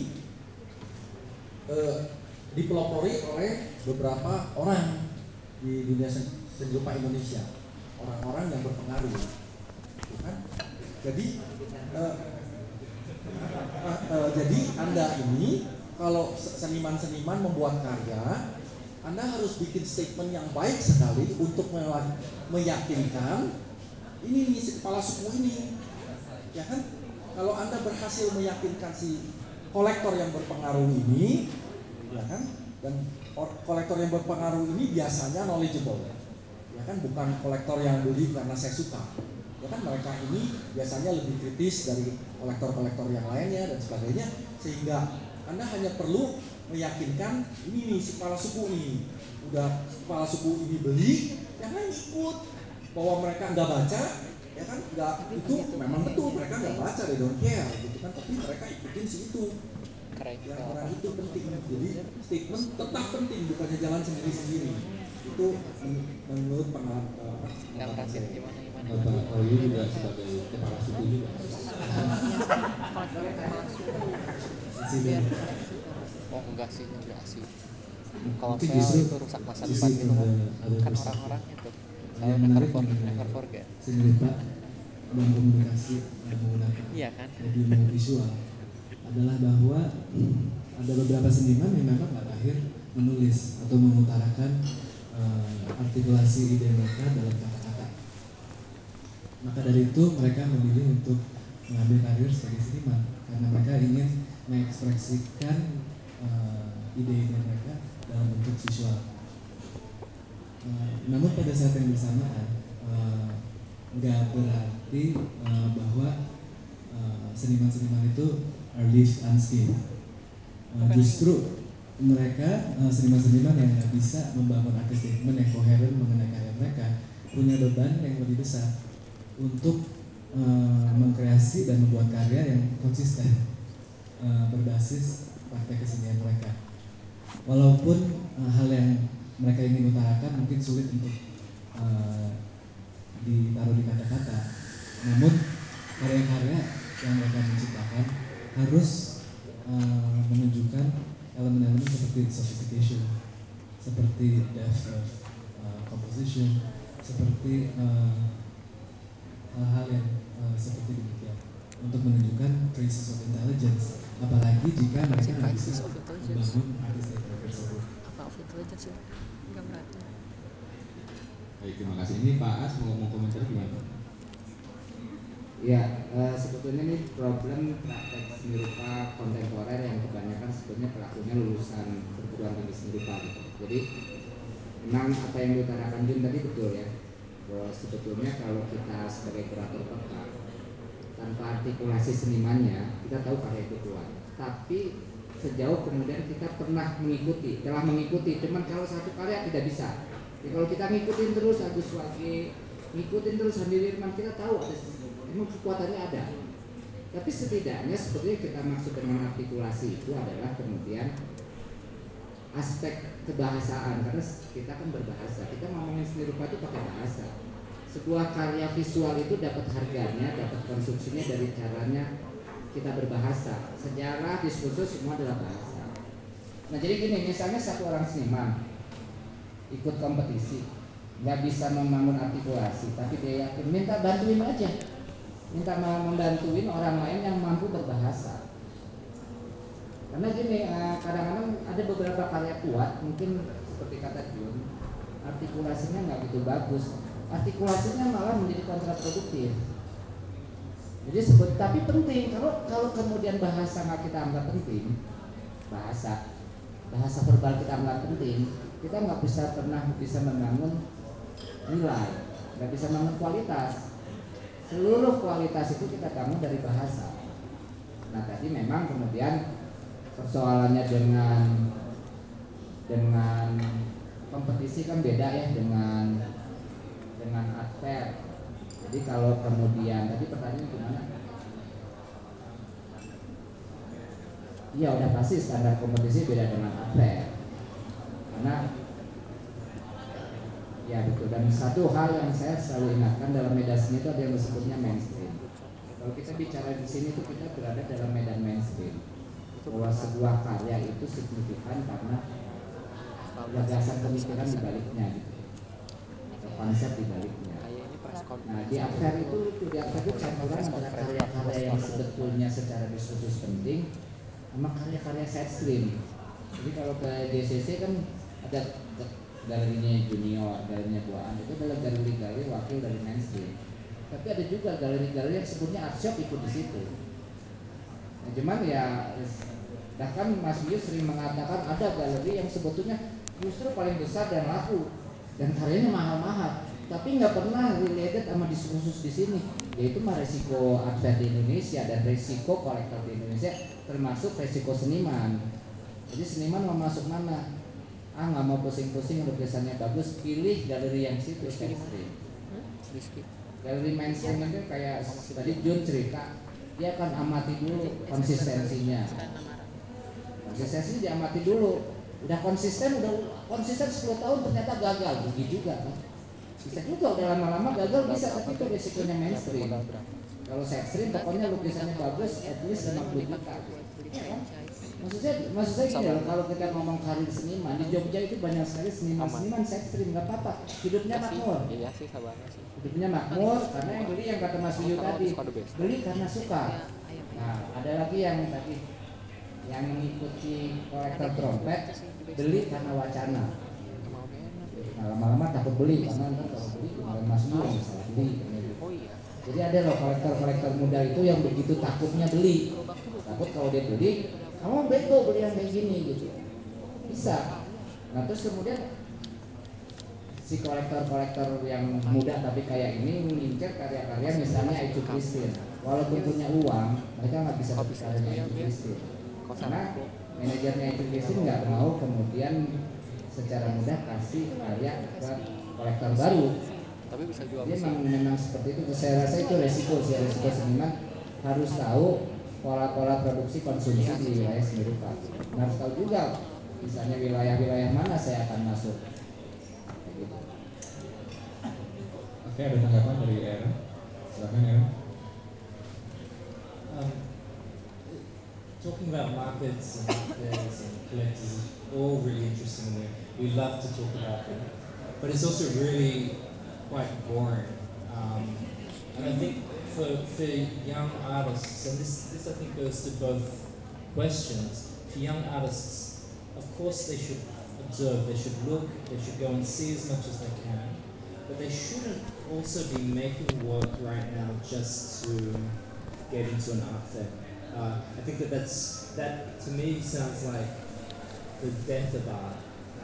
dipelopori oleh beberapa orang di dunia seni rupa Indonesia, orang-orang yang berpengaruh, gitu kan? Jadi Anda ini kalau seniman-seniman membuat karya, Anda harus bikin statement yang baik sekali untuk meyakinkan ini nih si kepala suku ini, ya kan? Kalau Anda berhasil meyakinkan si kolektor yang berpengaruh ini, ya kan, dan kolektor yang berpengaruh ini biasanya knowledgeable, ya kan, bukan kolektor yang beli karena saya suka, ya kan, mereka ini biasanya lebih kritis dari kolektor-kolektor yang lainnya dan sebagainya, sehingga Anda hanya perlu meyakinkan ini nih si kepala suku nih, udah kepala suku ini beli, yang lain ikut, bahwa mereka nggak baca, ya kan, nggak, itu memang betul mereka nggak baca, they don't care, gitu kan, tapi mereka ikutin si itu. Yang orang itu penting, jadi statement tetap penting, bukannya jalan sendiri-sendiri. Itu menurut pengalaman saya. Bapak Oyu juga sebagai kepala suku juga. Oh enggak sih, enggak sih. Kalau Mungkin saya justru itu rusak masa sisi depan gitu kan. ada Kan perspektif orang-orangnya tuh yang selalu menarik never mengenai forget. seni rupa dan komunikasi menggunakan Iya kan? medium visual adalah bahwa ada beberapa seniman yang memang nggak lahir menulis atau mengutarakan artikulasi ide mereka dalam kata-kata. Maka dari itu mereka memilih untuk mengambil karir sebagai seniman karena mereka ingin mengekspresikan ide-ide mereka dalam bentuk visual. Namun pada saat yang bersamaan nggak berarti bahwa seniman-seniman itu are lived unskilled. Justru mereka seniman-seniman yang nggak bisa membangun arti statement yang koheren mengenai karya mereka punya beban yang lebih besar untuk mengkreasi dan membuat karya yang konsisten berbasis praktek kesenian mereka. Walaupun hal yang mereka ingin utarakan mungkin sulit untuk ditaruh di kata-kata, namun karya-karya yang mereka menciptakan harus menunjukkan elemen-elemen seperti sophistication, seperti depth of composition, seperti hal-hal yang seperti demikian untuk menunjukkan traces of intelligence, apalagi jika mereka nggak bisa membangun arti statement tersebut. Apa of intelligence ya? Enggak berarti. Baik, terima kasih. Ini Pak As mau ngomong komentar gimana? Ya, sebetulnya ini problem praktek seni rupa kontemporer yang kebanyakan sebetulnya pelakunya lulusan perguruan tinggi seni rupa gitu. Jadi memang apa yang diutarakan Jun tadi betul ya, bahwa sebetulnya kalau kita sebagai kurator peka tanpa artikulasi senimannya kita tahu karya itu kuat, tapi sejauh kemudian kita telah mengikuti, cuman kalau satu karya tidak bisa. Jadi kalau kita ngikutin terus Agus Wage, ngikutin terus Handi Wirman, kita tahu ada memang kekuatannya ada. Tapi setidaknya sebetulnya kita maksud dengan artikulasi itu adalah kemudian aspek kebahasaan, karena kita kan berbahasa, kita ngomongin seni rupa itu pakai bahasa. Sebuah karya visual itu dapat harganya, dapat konstruksinya dari caranya kita berbahasa. Sejarah, diskursus semua adalah bahasa. Nah jadi gini, misalnya satu orang seniman ikut kompetisi, nggak bisa membangun artikulasi, tapi dia yakin, minta bantuin aja, minta membantuin orang lain yang mampu berbahasa. Karena gini, kadang-kadang ada beberapa karya kuat, mungkin seperti kata Jun, artikulasinya nggak begitu bagus, artikulasinya malah menjadi kontraproduktif. Jadi tapi penting, kalau kemudian bahasa nggak kita anggap penting, bahasa verbal kita anggap penting, kita nggak pernah bisa membangun nilai, nggak bisa membangun kualitas. Seluruh kualitas itu kita bangun dari bahasa. Nah tadi memang kemudian persoalannya dengan kompetisi kan beda ya dengan art fair. Jadi kalau kemudian tadi pertanyaannya gimana? Iya udah pasti standar kompetisi beda dengan art fair. Karena ya betul, dan satu hal yang saya selalu ingatkan dalam medan seni itu ada yang disebutnya mainstream. Kalau kita bicara di sini tuh kita berada dalam medan mainstream. Bahwa sebuah karya itu signifikan karena gagasan pemikiran di baliknya gitu. Atau konsep di baliknya. Nah di affair itu campuran antara karya-karya yang sebetulnya secara diskursus penting sama karya-karya side stream. Jadi kalau ke JCC kan ada galerinya Junior, galerinya Buaan, itu adalah galeri-galeri wakil dari mainstream. Tapi ada juga galeri-galeri yang sebutnya art shop ikut di situ. Nah, cuman ya bahkan Mas Bius sering mengatakan ada galeri yang sebetulnya justru paling besar dan laku dan karyanya mahal-mahal, tapi nggak pernah related sama diskursus di sini, yaitu resiko art fair di Indonesia dan resiko kolektor di Indonesia, termasuk resiko seniman. Jadi seniman mau masuk mana? Nggak mau pusing-pusing, lukisannya bagus, pilih galeri yang situ mainstream. Galeri mainstream itu kayak tadi Jun cerita, dia akan amati dulu konsistensinya. Konsistensi diamati dulu. Udah konsisten 10 tahun ternyata gagal, rugi juga kan. Bisa juga udah lama-lama gagal bisa, tapi itu resikonya mainstream. Kalau saya ekstrim pokoknya lukisannya bagus, at least 50 juta. Ya kan? Maksud saya gini loh, kalau kita ngomong karir seniman di Jogja itu banyak sekali seniman ekstrim, nggak apa-apa, hidupnya makmur. Hidupnya makmur karena yang beli yang kata Mas Wiyu tadi, beli karena suka. Nah ada lagi yang tadi yang mengikuti kolektor trompet, beli karena wacana. Nah lama-lama takut beli karena kalau beli kemudian Mas Wiyu yang salah beli. Jadi ada loh kolektor muda itu yang begitu takutnya beli, takut kalau dia beli, kamu bego beli yang kayak gini gitu, bisa. Nah terus kemudian si kolektor yang muda tapi kayak ini mengincar karya-karya misalnya Icu Christine, walaupun punya uang, mereka nggak bisa dapat karyanya Icu Christine, karena manajernya Icu Christine nggak mau kemudian secara mudah kasih karya ke kolektor baru. Jadi memang seperti itu. Saya rasa itu resiko seniman harus tahu pola-pola produksi konsumsi di wilayah seni rupa. Harus tahu juga misalnya wilayah-wilayah mana saya akan masuk. Gitu. Oke, ada tanggapan dari Aaron. Silakan Aaron. Talking about markets and fairs and collectors is all really interesting. We love to talk about them, but it's also really quite boring. And I think for young artists, and this I think goes to both questions, for young artists, of course they should observe, they should look, they should go and see as much as they can, but they shouldn't also be making work right now just to get into an art fair. I think that to me sounds like the death of art.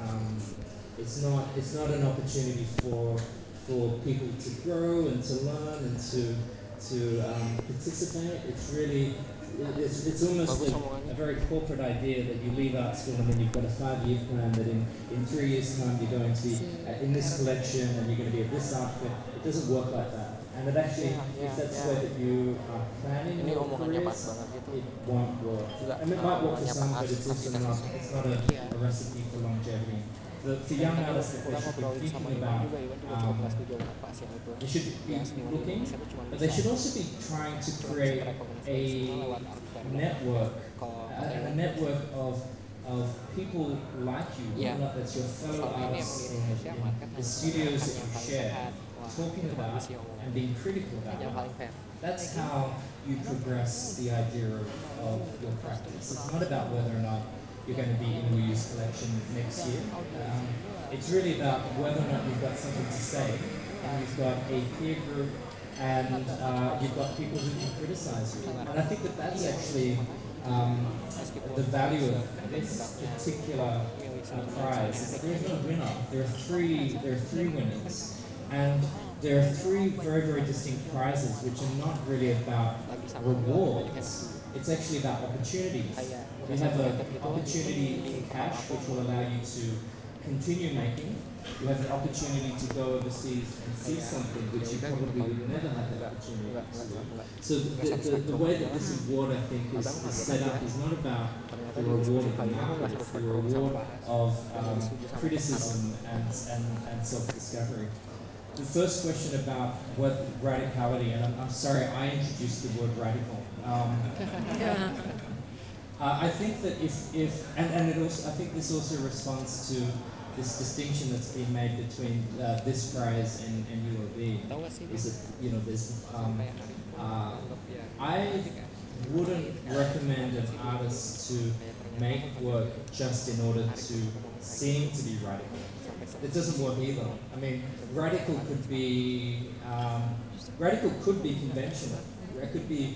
It's not an opportunity for people to grow and to learn and to participate. It's really it's almost a very corporate idea that you leave art school and then you've got a 5-year plan that in 3 years time you're going to be in this collection and you're going to be at this art fair. It doesn't work like that. And it actually, if that's the way that you are planning Ini your omongannya pas careers, banget gitu. it won't work. Juga I mean, it might work for omongannya some, Pak but it's also Astika not. sih. It's not a recipe for longevity. For Dan young tadi artists that they udah should be ngobrolin sama thinking Iwan about, juga, Iwan juga cukup nggak setuju sama Pak Siang itu. they should be Ya, seniman looking, Indonesia itu cuma but bisa they should also be trying to create terekognisi a semua lewat art fair. network, Kalau kata a Iwan network of people like you, Iya. whether or not that's your fellow Selama ini emang di artists or Indonesia market the hanya studios menciptakan that yang you paling share, sehat. Wah, talking itu about bagus sih omongannya. and being critical about Yang it. paling fair. That's how you progress the idea of your practice. It's not about whether or not you're going to be in Wuyu's collection next year. It's really about whether or not you've got something to say, and you've got a peer group, and you've got people who can criticize you. And I think that that's actually the value of this particular prize. Is that there's no winner. There are three winners, and there are three very, very distinct prizes which are not really about rewards. It's actually about opportunities. You have an opportunity for cash, which will allow you to continue making. You have an opportunity to go overseas and see something which you probably would never have the opportunity to do. So the way that this award, I think, is set up is not about the reward of the market, it's the reward of criticism and self-discovery. The first question about what radicality, and I'm sorry, I introduced the word radical. I think that and it also, I think this also responds to this distinction that's been made between this prize and UOB, is that, you know, there's, I wouldn't recommend an artist to make work just in order to seem to be radical. It doesn't work either. I mean, radical could be conventional. It could be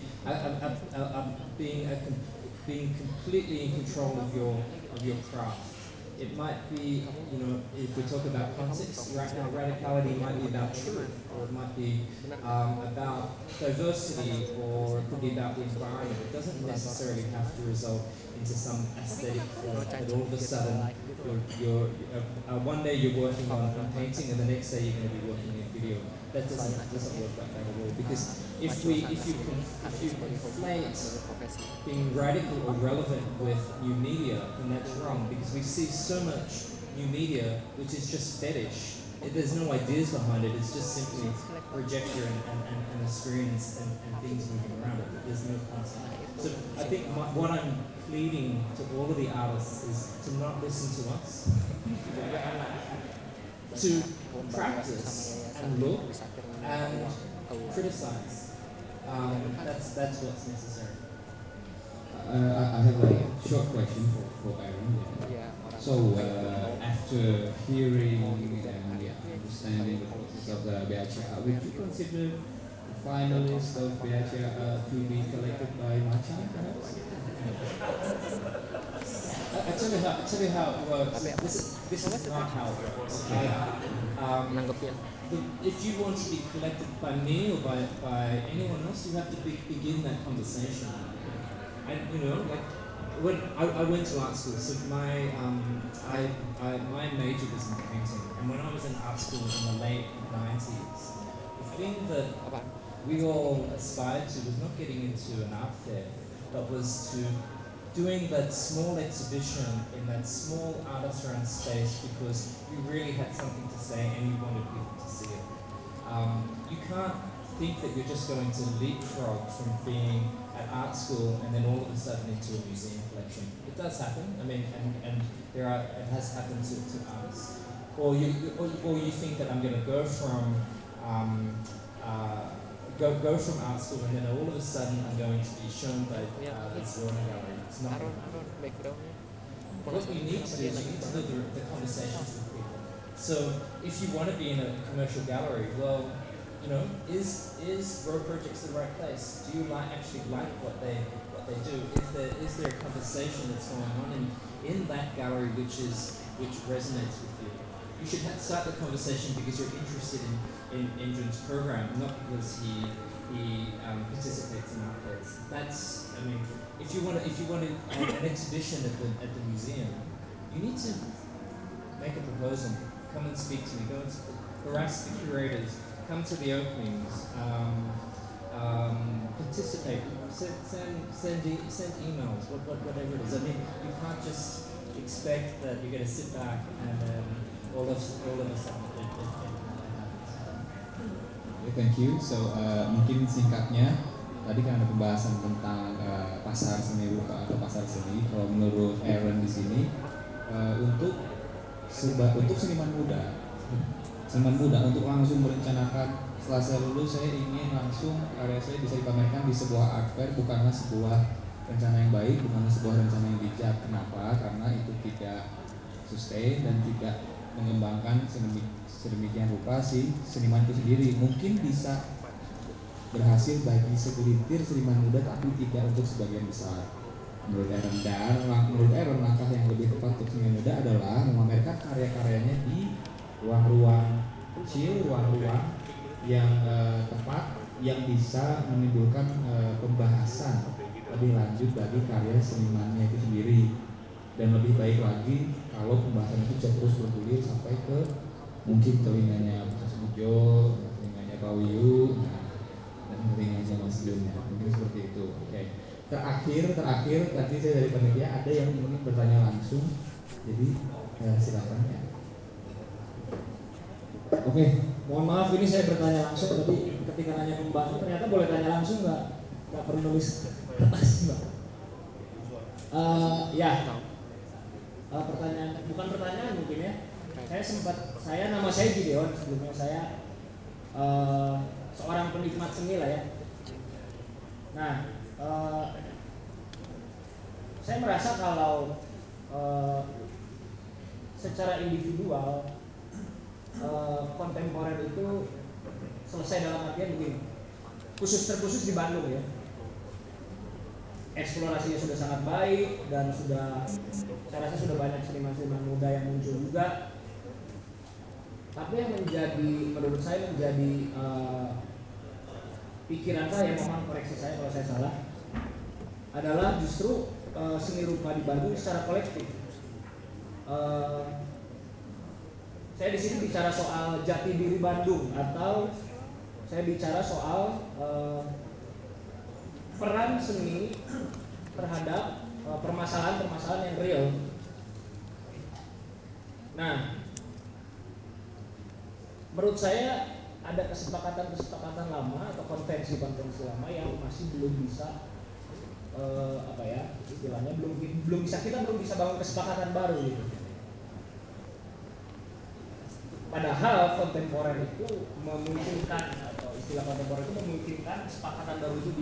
being completely in control of your craft. It might be, you know, if we talk about context, radicality might be about truth, or it might be about diversity, or it could be about the environment. It doesn't necessarily have to result into some aesthetic form that all of a sudden you're one day you're working on painting and the next day you're going to be working in video. That doesn't work like that at all, because if you conflate being radical or relevant with new media, then that's wrong, because we see so much new media which is just fetish. There's no ideas behind it, it's just simply a projector and a screen and things moving around it. There's no concept. So I think what I'm pleading to all of the artists is to not listen to us, to practice and look and criticize. That's what's necessary. I have a short question for Aaron. Iya, orang So after hearing and understanding the process of the BHA, would you consider the finalist of BHA to be collected by Macha, perhaps? I tell you how it works. This is not how it works. Okay. nanggepin. If you want to be collected by me or by anyone else, you have to begin that conversation. And you know, like when I went to art school, so my major was in painting, and when I was in art school in the late '90s, the thing that we all aspired to was not getting into an art fair, but was to doing that small exhibition in that small artist run space because you really had something to say and you wanted people to see it. You can't think that you're just going to leapfrog from being at art school and then all of a sudden into a museum collection. It does happen. I mean, and it has happened to artists. Or you think that I'm going to go from go from art school and then all of a sudden I'm going to be shown by this drawing gallery. It's not going to happen. Backgroundnya. What you need to do is you need to build the conversations with people. So if you want to be in a commercial gallery, well, you know, is Row Projects the right place? Do you actually like what they do. Is there a conversation that's going on in that gallery which resonates with you? You should start the conversation because you're interested in Endrin's program, not because he participates in art fairs. That's, I mean, if you want an exhibition at the museum, you need to make a proposal. Come and speak to me. Go and harass the curators. Come to the openings. Participate. Send emails. Whatever it is. I mean, you can't just expect that you're going to sit back and then all of a sudden it happens. Okay, thank you. So mungkin singkatnya tadi kan ada pembahasan tentang pasar seni rupa atau pasar seni. Kalau menurut Aaron di sini untuk seniman muda untuk langsung merencanakan setelah saya lulus saya ingin langsung karya saya bisa dipamerkan di sebuah art fair, bukanlah sebuah rencana yang baik, bukanlah sebuah rencana yang bijak. Kenapa? Karena itu tidak sustain dan tidak mengembangkan sedemikian rupa si seniman itu sendiri. Mungkin bisa berhasil bagi segelintir seniman muda tapi tidak untuk sebagian besar. Menurut Aaron, dan menurut Aaron langkah yang lebih tepat untuk seniman muda adalah memamerkan karya-karyanya di ruang-ruang kecil, ruang-ruang yang tepat yang bisa menimbulkan pembahasan lebih lanjut bagi karya senimannya itu sendiri. Dan lebih baik lagi kalau pembahasan itu bisa terus bergulir sampai ke mungkin telinganya Mas Ujo, telinganya Pak Wiyu, dan telinganya Mas Jun, mungkin seperti itu. Oke. Terakhir tadi saya dari panitia ada yang ingin bertanya langsung, jadi silakan ya. Oke, mohon maaf ini saya bertanya langsung tadi ketika nanya pembantu ternyata boleh tanya langsung nggak perlu nulis kertas mbak. Pertanyaan bukan pertanyaan mungkin ya. Nama saya Gideon, sebelumnya saya seorang penikmat seni lah ya. Nah, saya merasa kalau secara individual kontemporer itu selesai dalam artian begini, terkhusus di Bandung ya. Eksplorasinya sudah sangat baik dan saya rasa sudah banyak seniman-seniman muda yang muncul juga. Tapi yang menurut saya menjadi pikiran saya, mohon koreksi saya kalau saya salah, adalah justru seni rupa di Bandung secara kolektif. Saya di sini bicara soal jati diri Bandung atau saya bicara soal peran seni terhadap permasalahan-permasalahan yang real. Nah, menurut saya ada kesepakatan lama atau konvensi lama yang masih belum bisa istilahnya belum bisa bangun kesepakatan baru gitu. Padahal kontemporer itu memungkinkan atau istilah kontemporer itu memungkinkan kesepakatan baru itu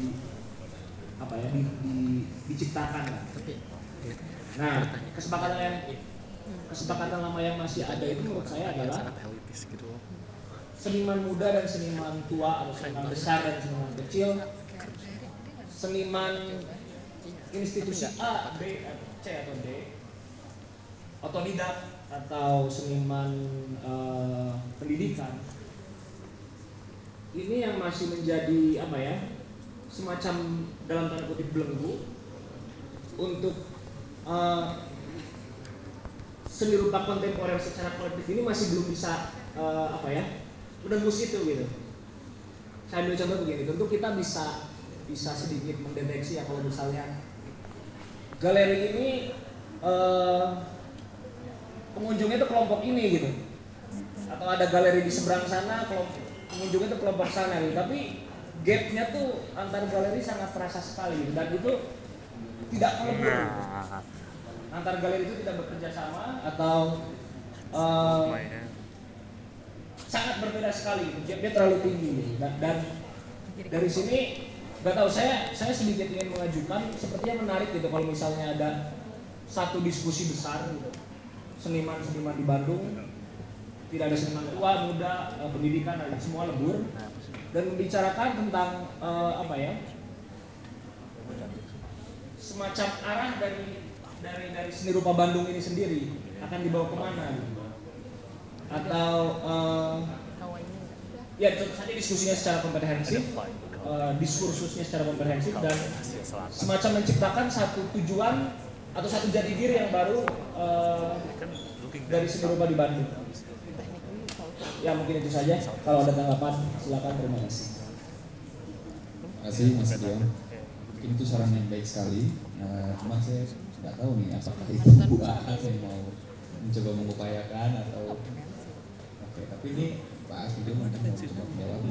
diciptakan. Nah, kesepakatan lama yang masih ada itu menurut saya adalah seniman muda dan seniman tua atau seniman besar dan seniman kecil, seniman institusi A, B, C atau D, otodidak atau seniman pendidikan, ini yang masih menjadi semacam dalam tanda kutip belenggu untuk seni rupa kontemporer secara kolektif ini masih belum bisa menembus itu gitu. Saya ambil contoh begini, tentu kita bisa sedikit mendeteksi ya kalau misalnya galeri ini pengunjungnya itu kelompok ini gitu, atau ada galeri di seberang sana pengunjungnya itu kelompok sana gitu. Tapi gapnya tuh antar galeri sangat terasa sekali gitu. Dan itu tidak melebur antar galeri itu tidak bekerja sama atau sangat berbeda sekali gitu. Gapnya terlalu tinggi gitu. Dan dari sini nggak tahu, saya sedikit ingin mengajukan sepertinya menarik gitu kalau misalnya ada satu diskusi besar gitu. Seniman-seniman di Bandung, tidak ada seniman tua, muda, pendidikan, semua lebur, dan membicarakan tentang semacam arah dari seni rupa Bandung ini sendiri akan dibawa kemana gitu. Atau ya tentu saja diskusinya secara komprehensif, diskursusnya secara komprehensif, dan semacam menciptakan satu tujuan atau satu jati diri yang baru dari seni rupa di Bandung. Ya mungkin itu saja. Kalau ada tanggapan silakan. Terima kasih. Terima kasih Mas Dion. Mungkin itu saran yang baik sekali. Cuma saya nggak tahu nih apakah itu Bu Ahas yang mau mencoba mengupayakan atau oke. Tapi ini Pak Ahas juga mungkin mau coba menjawab.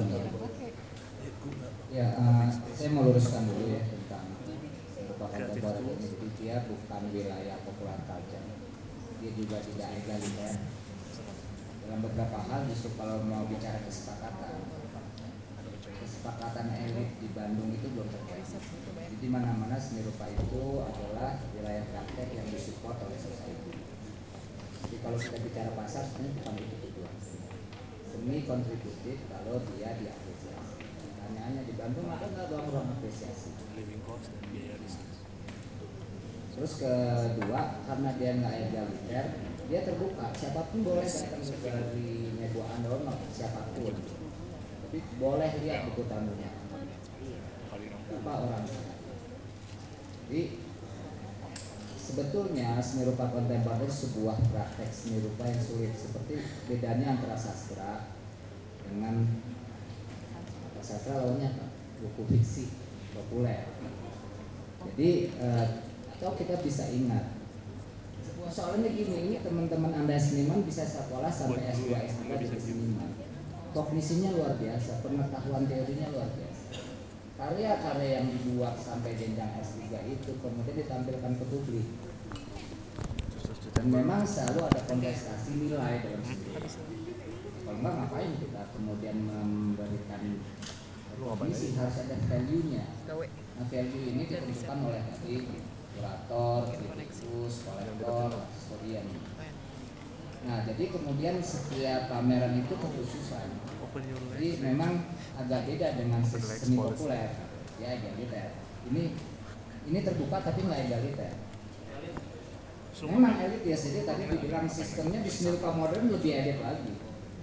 Ya, saya mau luruskan dulu ya tentang rupa kontemporer ini. Jadi dia bukan wilayah populer culture, dia juga tidak egaliter. Dalam beberapa hal justru kalau mau bicara kesepakatan elit di Bandung itu belum terjadi. Jadi mana-mana seni rupa itu adalah wilayah praktek yang disupport oleh society. Jadi kalau kita bicara pasar sebenarnya bukan itu tujuan. Seni kontributif kalau dia diapresiasi. Pertanyaannya di Bandung ada nggak ruang apresiasi? Terus kedua, karena dia nggak egaliter, dia terbuka. Siapapun boleh datang ke galerinya Bu Andono, siapapun. Tapi boleh lihat buku tamunya. Berapa orang? Jadi sebetulnya seni rupa kontemporer sebuah praktek seni rupa yang sulit. Seperti bedanya antara sastra dengan sastra lawannya apa? Buku fiksi populer. Jadi atau kita bisa ingat soalnya gini, ini teman-teman Anda seniman bisa sekolah sampai S2, S3 jadi seniman. Kognisinya luar biasa, pengetahuan teorinya luar biasa. Karya-karya yang dibuat sampai jenjang S3 itu kemudian ditampilkan ke publik. Dan memang selalu ada kontestasi nilai dalam seni. Kalau enggak ngapain kita kemudian memberikan kognisi, harus ada value-nya. Nah, value ini ditentukan oleh tadi kurator, kritikus, kolektor, historian. Nah, jadi kemudian setiap pameran itu kekhususan. Jadi memang agak beda dengan seni populer, ya egaliter. Ini terbuka tapi nggak egaliter. Memang elit ya, jadi tadi dibilang sistemnya di seni rupa modern lebih elit lagi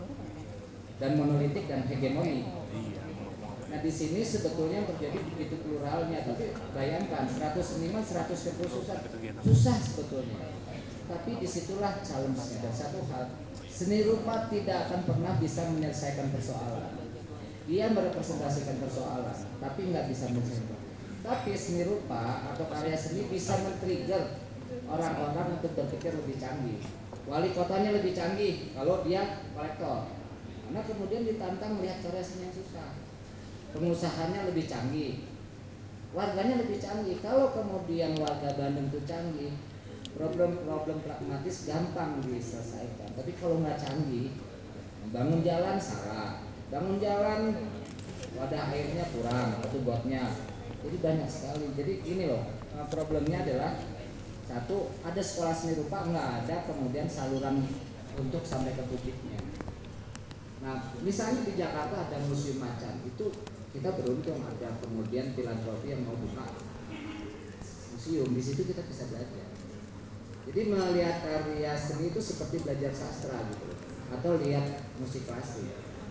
dan monolitik dan hegemoni. Nah di sini sebetulnya terjadi begitu pluralnya, tapi bayangkan 100 seniman 100 kekhususan susah sebetulnya. Tapi disitulah challenge-nya. Dan satu hal, seni rupa tidak akan pernah bisa menyelesaikan persoalan. Dia merepresentasikan persoalan, tapi nggak bisa menyelesaikan. Tapi seni rupa atau karya seni bisa men-trigger orang-orang untuk berpikir lebih canggih. Wali kotanya lebih canggih kalau dia kolektor, karena kemudian ditantang melihat karya seni yang susah. Pengusahanya lebih canggih, warganya lebih canggih. Kalau kemudian warga Bandung itu canggih, problem-problem pragmatis gampang diselesaikan. Tapi kalau nggak canggih, bangun jalan salah, bangun jalan wadah airnya kurang atau gotnya, jadi banyak sekali. Jadi ini loh, problemnya adalah satu, ada sekolah seni rupa nggak ada kemudian saluran untuk sampai ke publiknya. Nah, misalnya di Jakarta ada museum macan, itu kita beruntung ada kemudian filantropi yang mau buka museum, di situ kita bisa belajar. Jadi melihat karya seni itu seperti belajar sastra gitu, atau lihat musik klasik.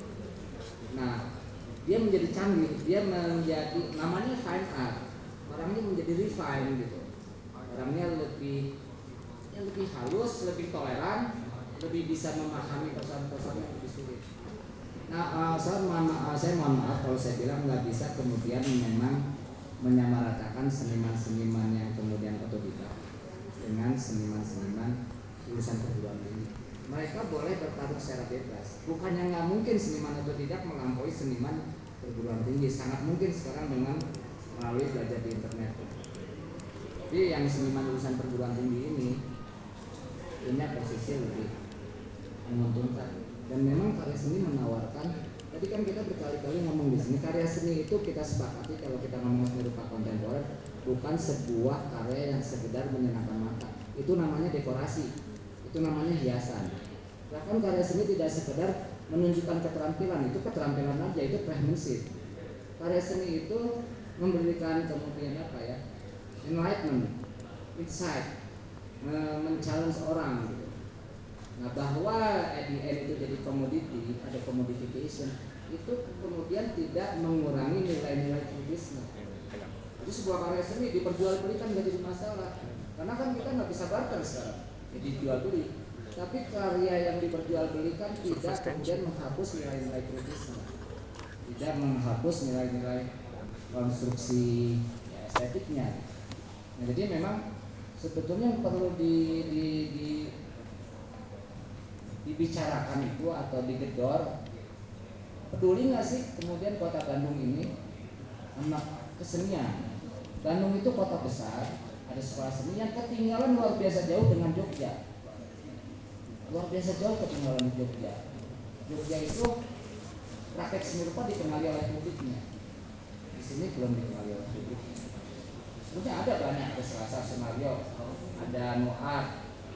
Nah, dia menjadi canggih, dia menjadi namanya fine art, orangnya menjadi refine gitu, orangnya lebih halus, lebih toleran, lebih bisa memahami persoalan-persoalan yang lebih sulit. Nah, saya mohon maaf kalau saya bilang nggak bisa kemudian memang menyamaratakan seniman-seniman yang kemudian otodidak dengan seniman-seniman lulusan perguruan tinggi. Mereka boleh bertarung secara bebas. Bukannya nggak mungkin seniman otodidak melampaui seniman perguruan tinggi, sangat mungkin sekarang dengan melalui belajar di internet. Jadi yang seniman lulusan perguruan tinggi ini punya posisi lebih menguntungkan. Dan memang karya seni menawarkan, tadi kan kita berkali-kali ngomong di sini, karya seni itu kita sepakati kalau kita ngomong seni rupa kontemporer bukan sebuah karya yang sekedar menyenangkan mata. Itu namanya dekorasi, itu namanya hiasan. Bahkan karya seni tidak sekedar menunjukkan keterampilan, itu keterampilan aja, itu craftsmanship. Karya seni itu memberikan kemudian apa ya, enlightenment, insight, men-challenge orang gitu. Nah bahwa at the end itu jadi komoditi, ada commodification, itu kemudian tidak mengurangi nilai-nilai kritisnya. Jadi sebuah karya seni diperjualbelikan nggak jadi masalah, karena kan kita nggak bisa barter sekarang, jadi jual beli. Tapi karya yang diperjualbelikan tidak kemudian menghapus nilai-nilai kritisnya, tidak menghapus nilai-nilai konstruksi ya, estetiknya. Nah jadi memang sebetulnya yang perlu dibicarakan itu atau digedor, peduli nggak sih kemudian kota Bandung ini anak kesenian. Bandung itu kota besar, ada sekolah seni yang ketinggalan luar biasa jauh dengan Jogja. Luar biasa jauh ketinggalan di Jogja. Jogja itu praktek seni rupa dikenali oleh publiknya. Di sini belum dikenali oleh publiknya. Sebenarnya ada banyak, ada Selasa Senario, ada Noart,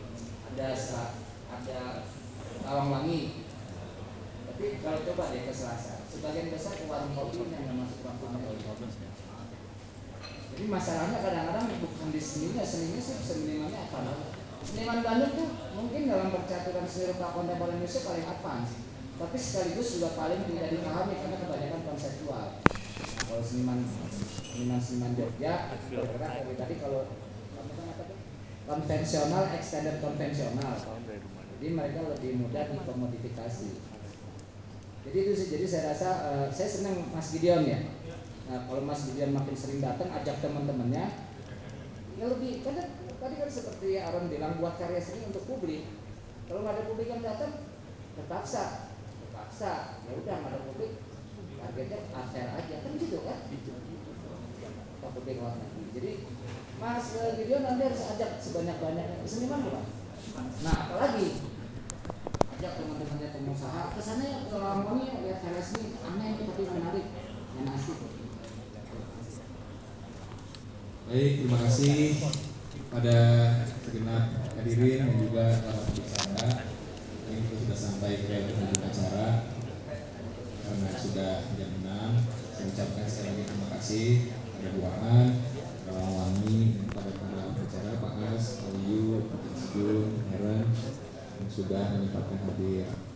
ada Lawangwangi. Tapi kalau coba deh ke Selasa, sebagian besar ke warung kopi yang nggak masuk waktu. Jadi masalahnya kadang-kadang bukan di seninya sih senimannya apa? Seniman Bandung tuh mungkin dalam percaturan seni rupa kontemporer Indonesia paling advance, tapi sekaligus juga paling tidak dipahami karena kebanyakan konseptual. Nah, kalau seniman Jogja bergerak dari tadi kalau kamu kan apa tuh? Konvensional, extended konvensional. Jadi mereka lebih mudah dikomodifikasi. Jadi itu sih, jadi saya rasa saya senang Mas Gideon ya. Nah, kalau Mas Gideon makin sering datang, ajak teman-temannya. Ya lebih, karena tadi kan seperti Aaron bilang buat karya seni untuk publik. Kalau nggak ada publik yang datang, terpaksa. Ya udah nggak ada publik, targetnya ater aja kan gitu kan? Pak publik luar negeri. Jadi Mas Gideon nanti harus ajak sebanyak-banyaknya seniman bukan? Nah, apalagi ajak teman-temannya pengusaha ke sana ya, ke Lamongan ya, lihat karya seni aneh tapi menarik dan asik. Baik, terima kasih pada segenap hadirin dan juga para pembicara. Ini kita sudah sampai ke penghujung acara karena sudah jam 6. Saya ucapkan sekali lagi terima kasih pada Bu Aan, Pak Lawangwangi, dan pada para pembicara Pak As, Pak Liu, Pak Jun, Aaron yang sudah menyempatkan hadir.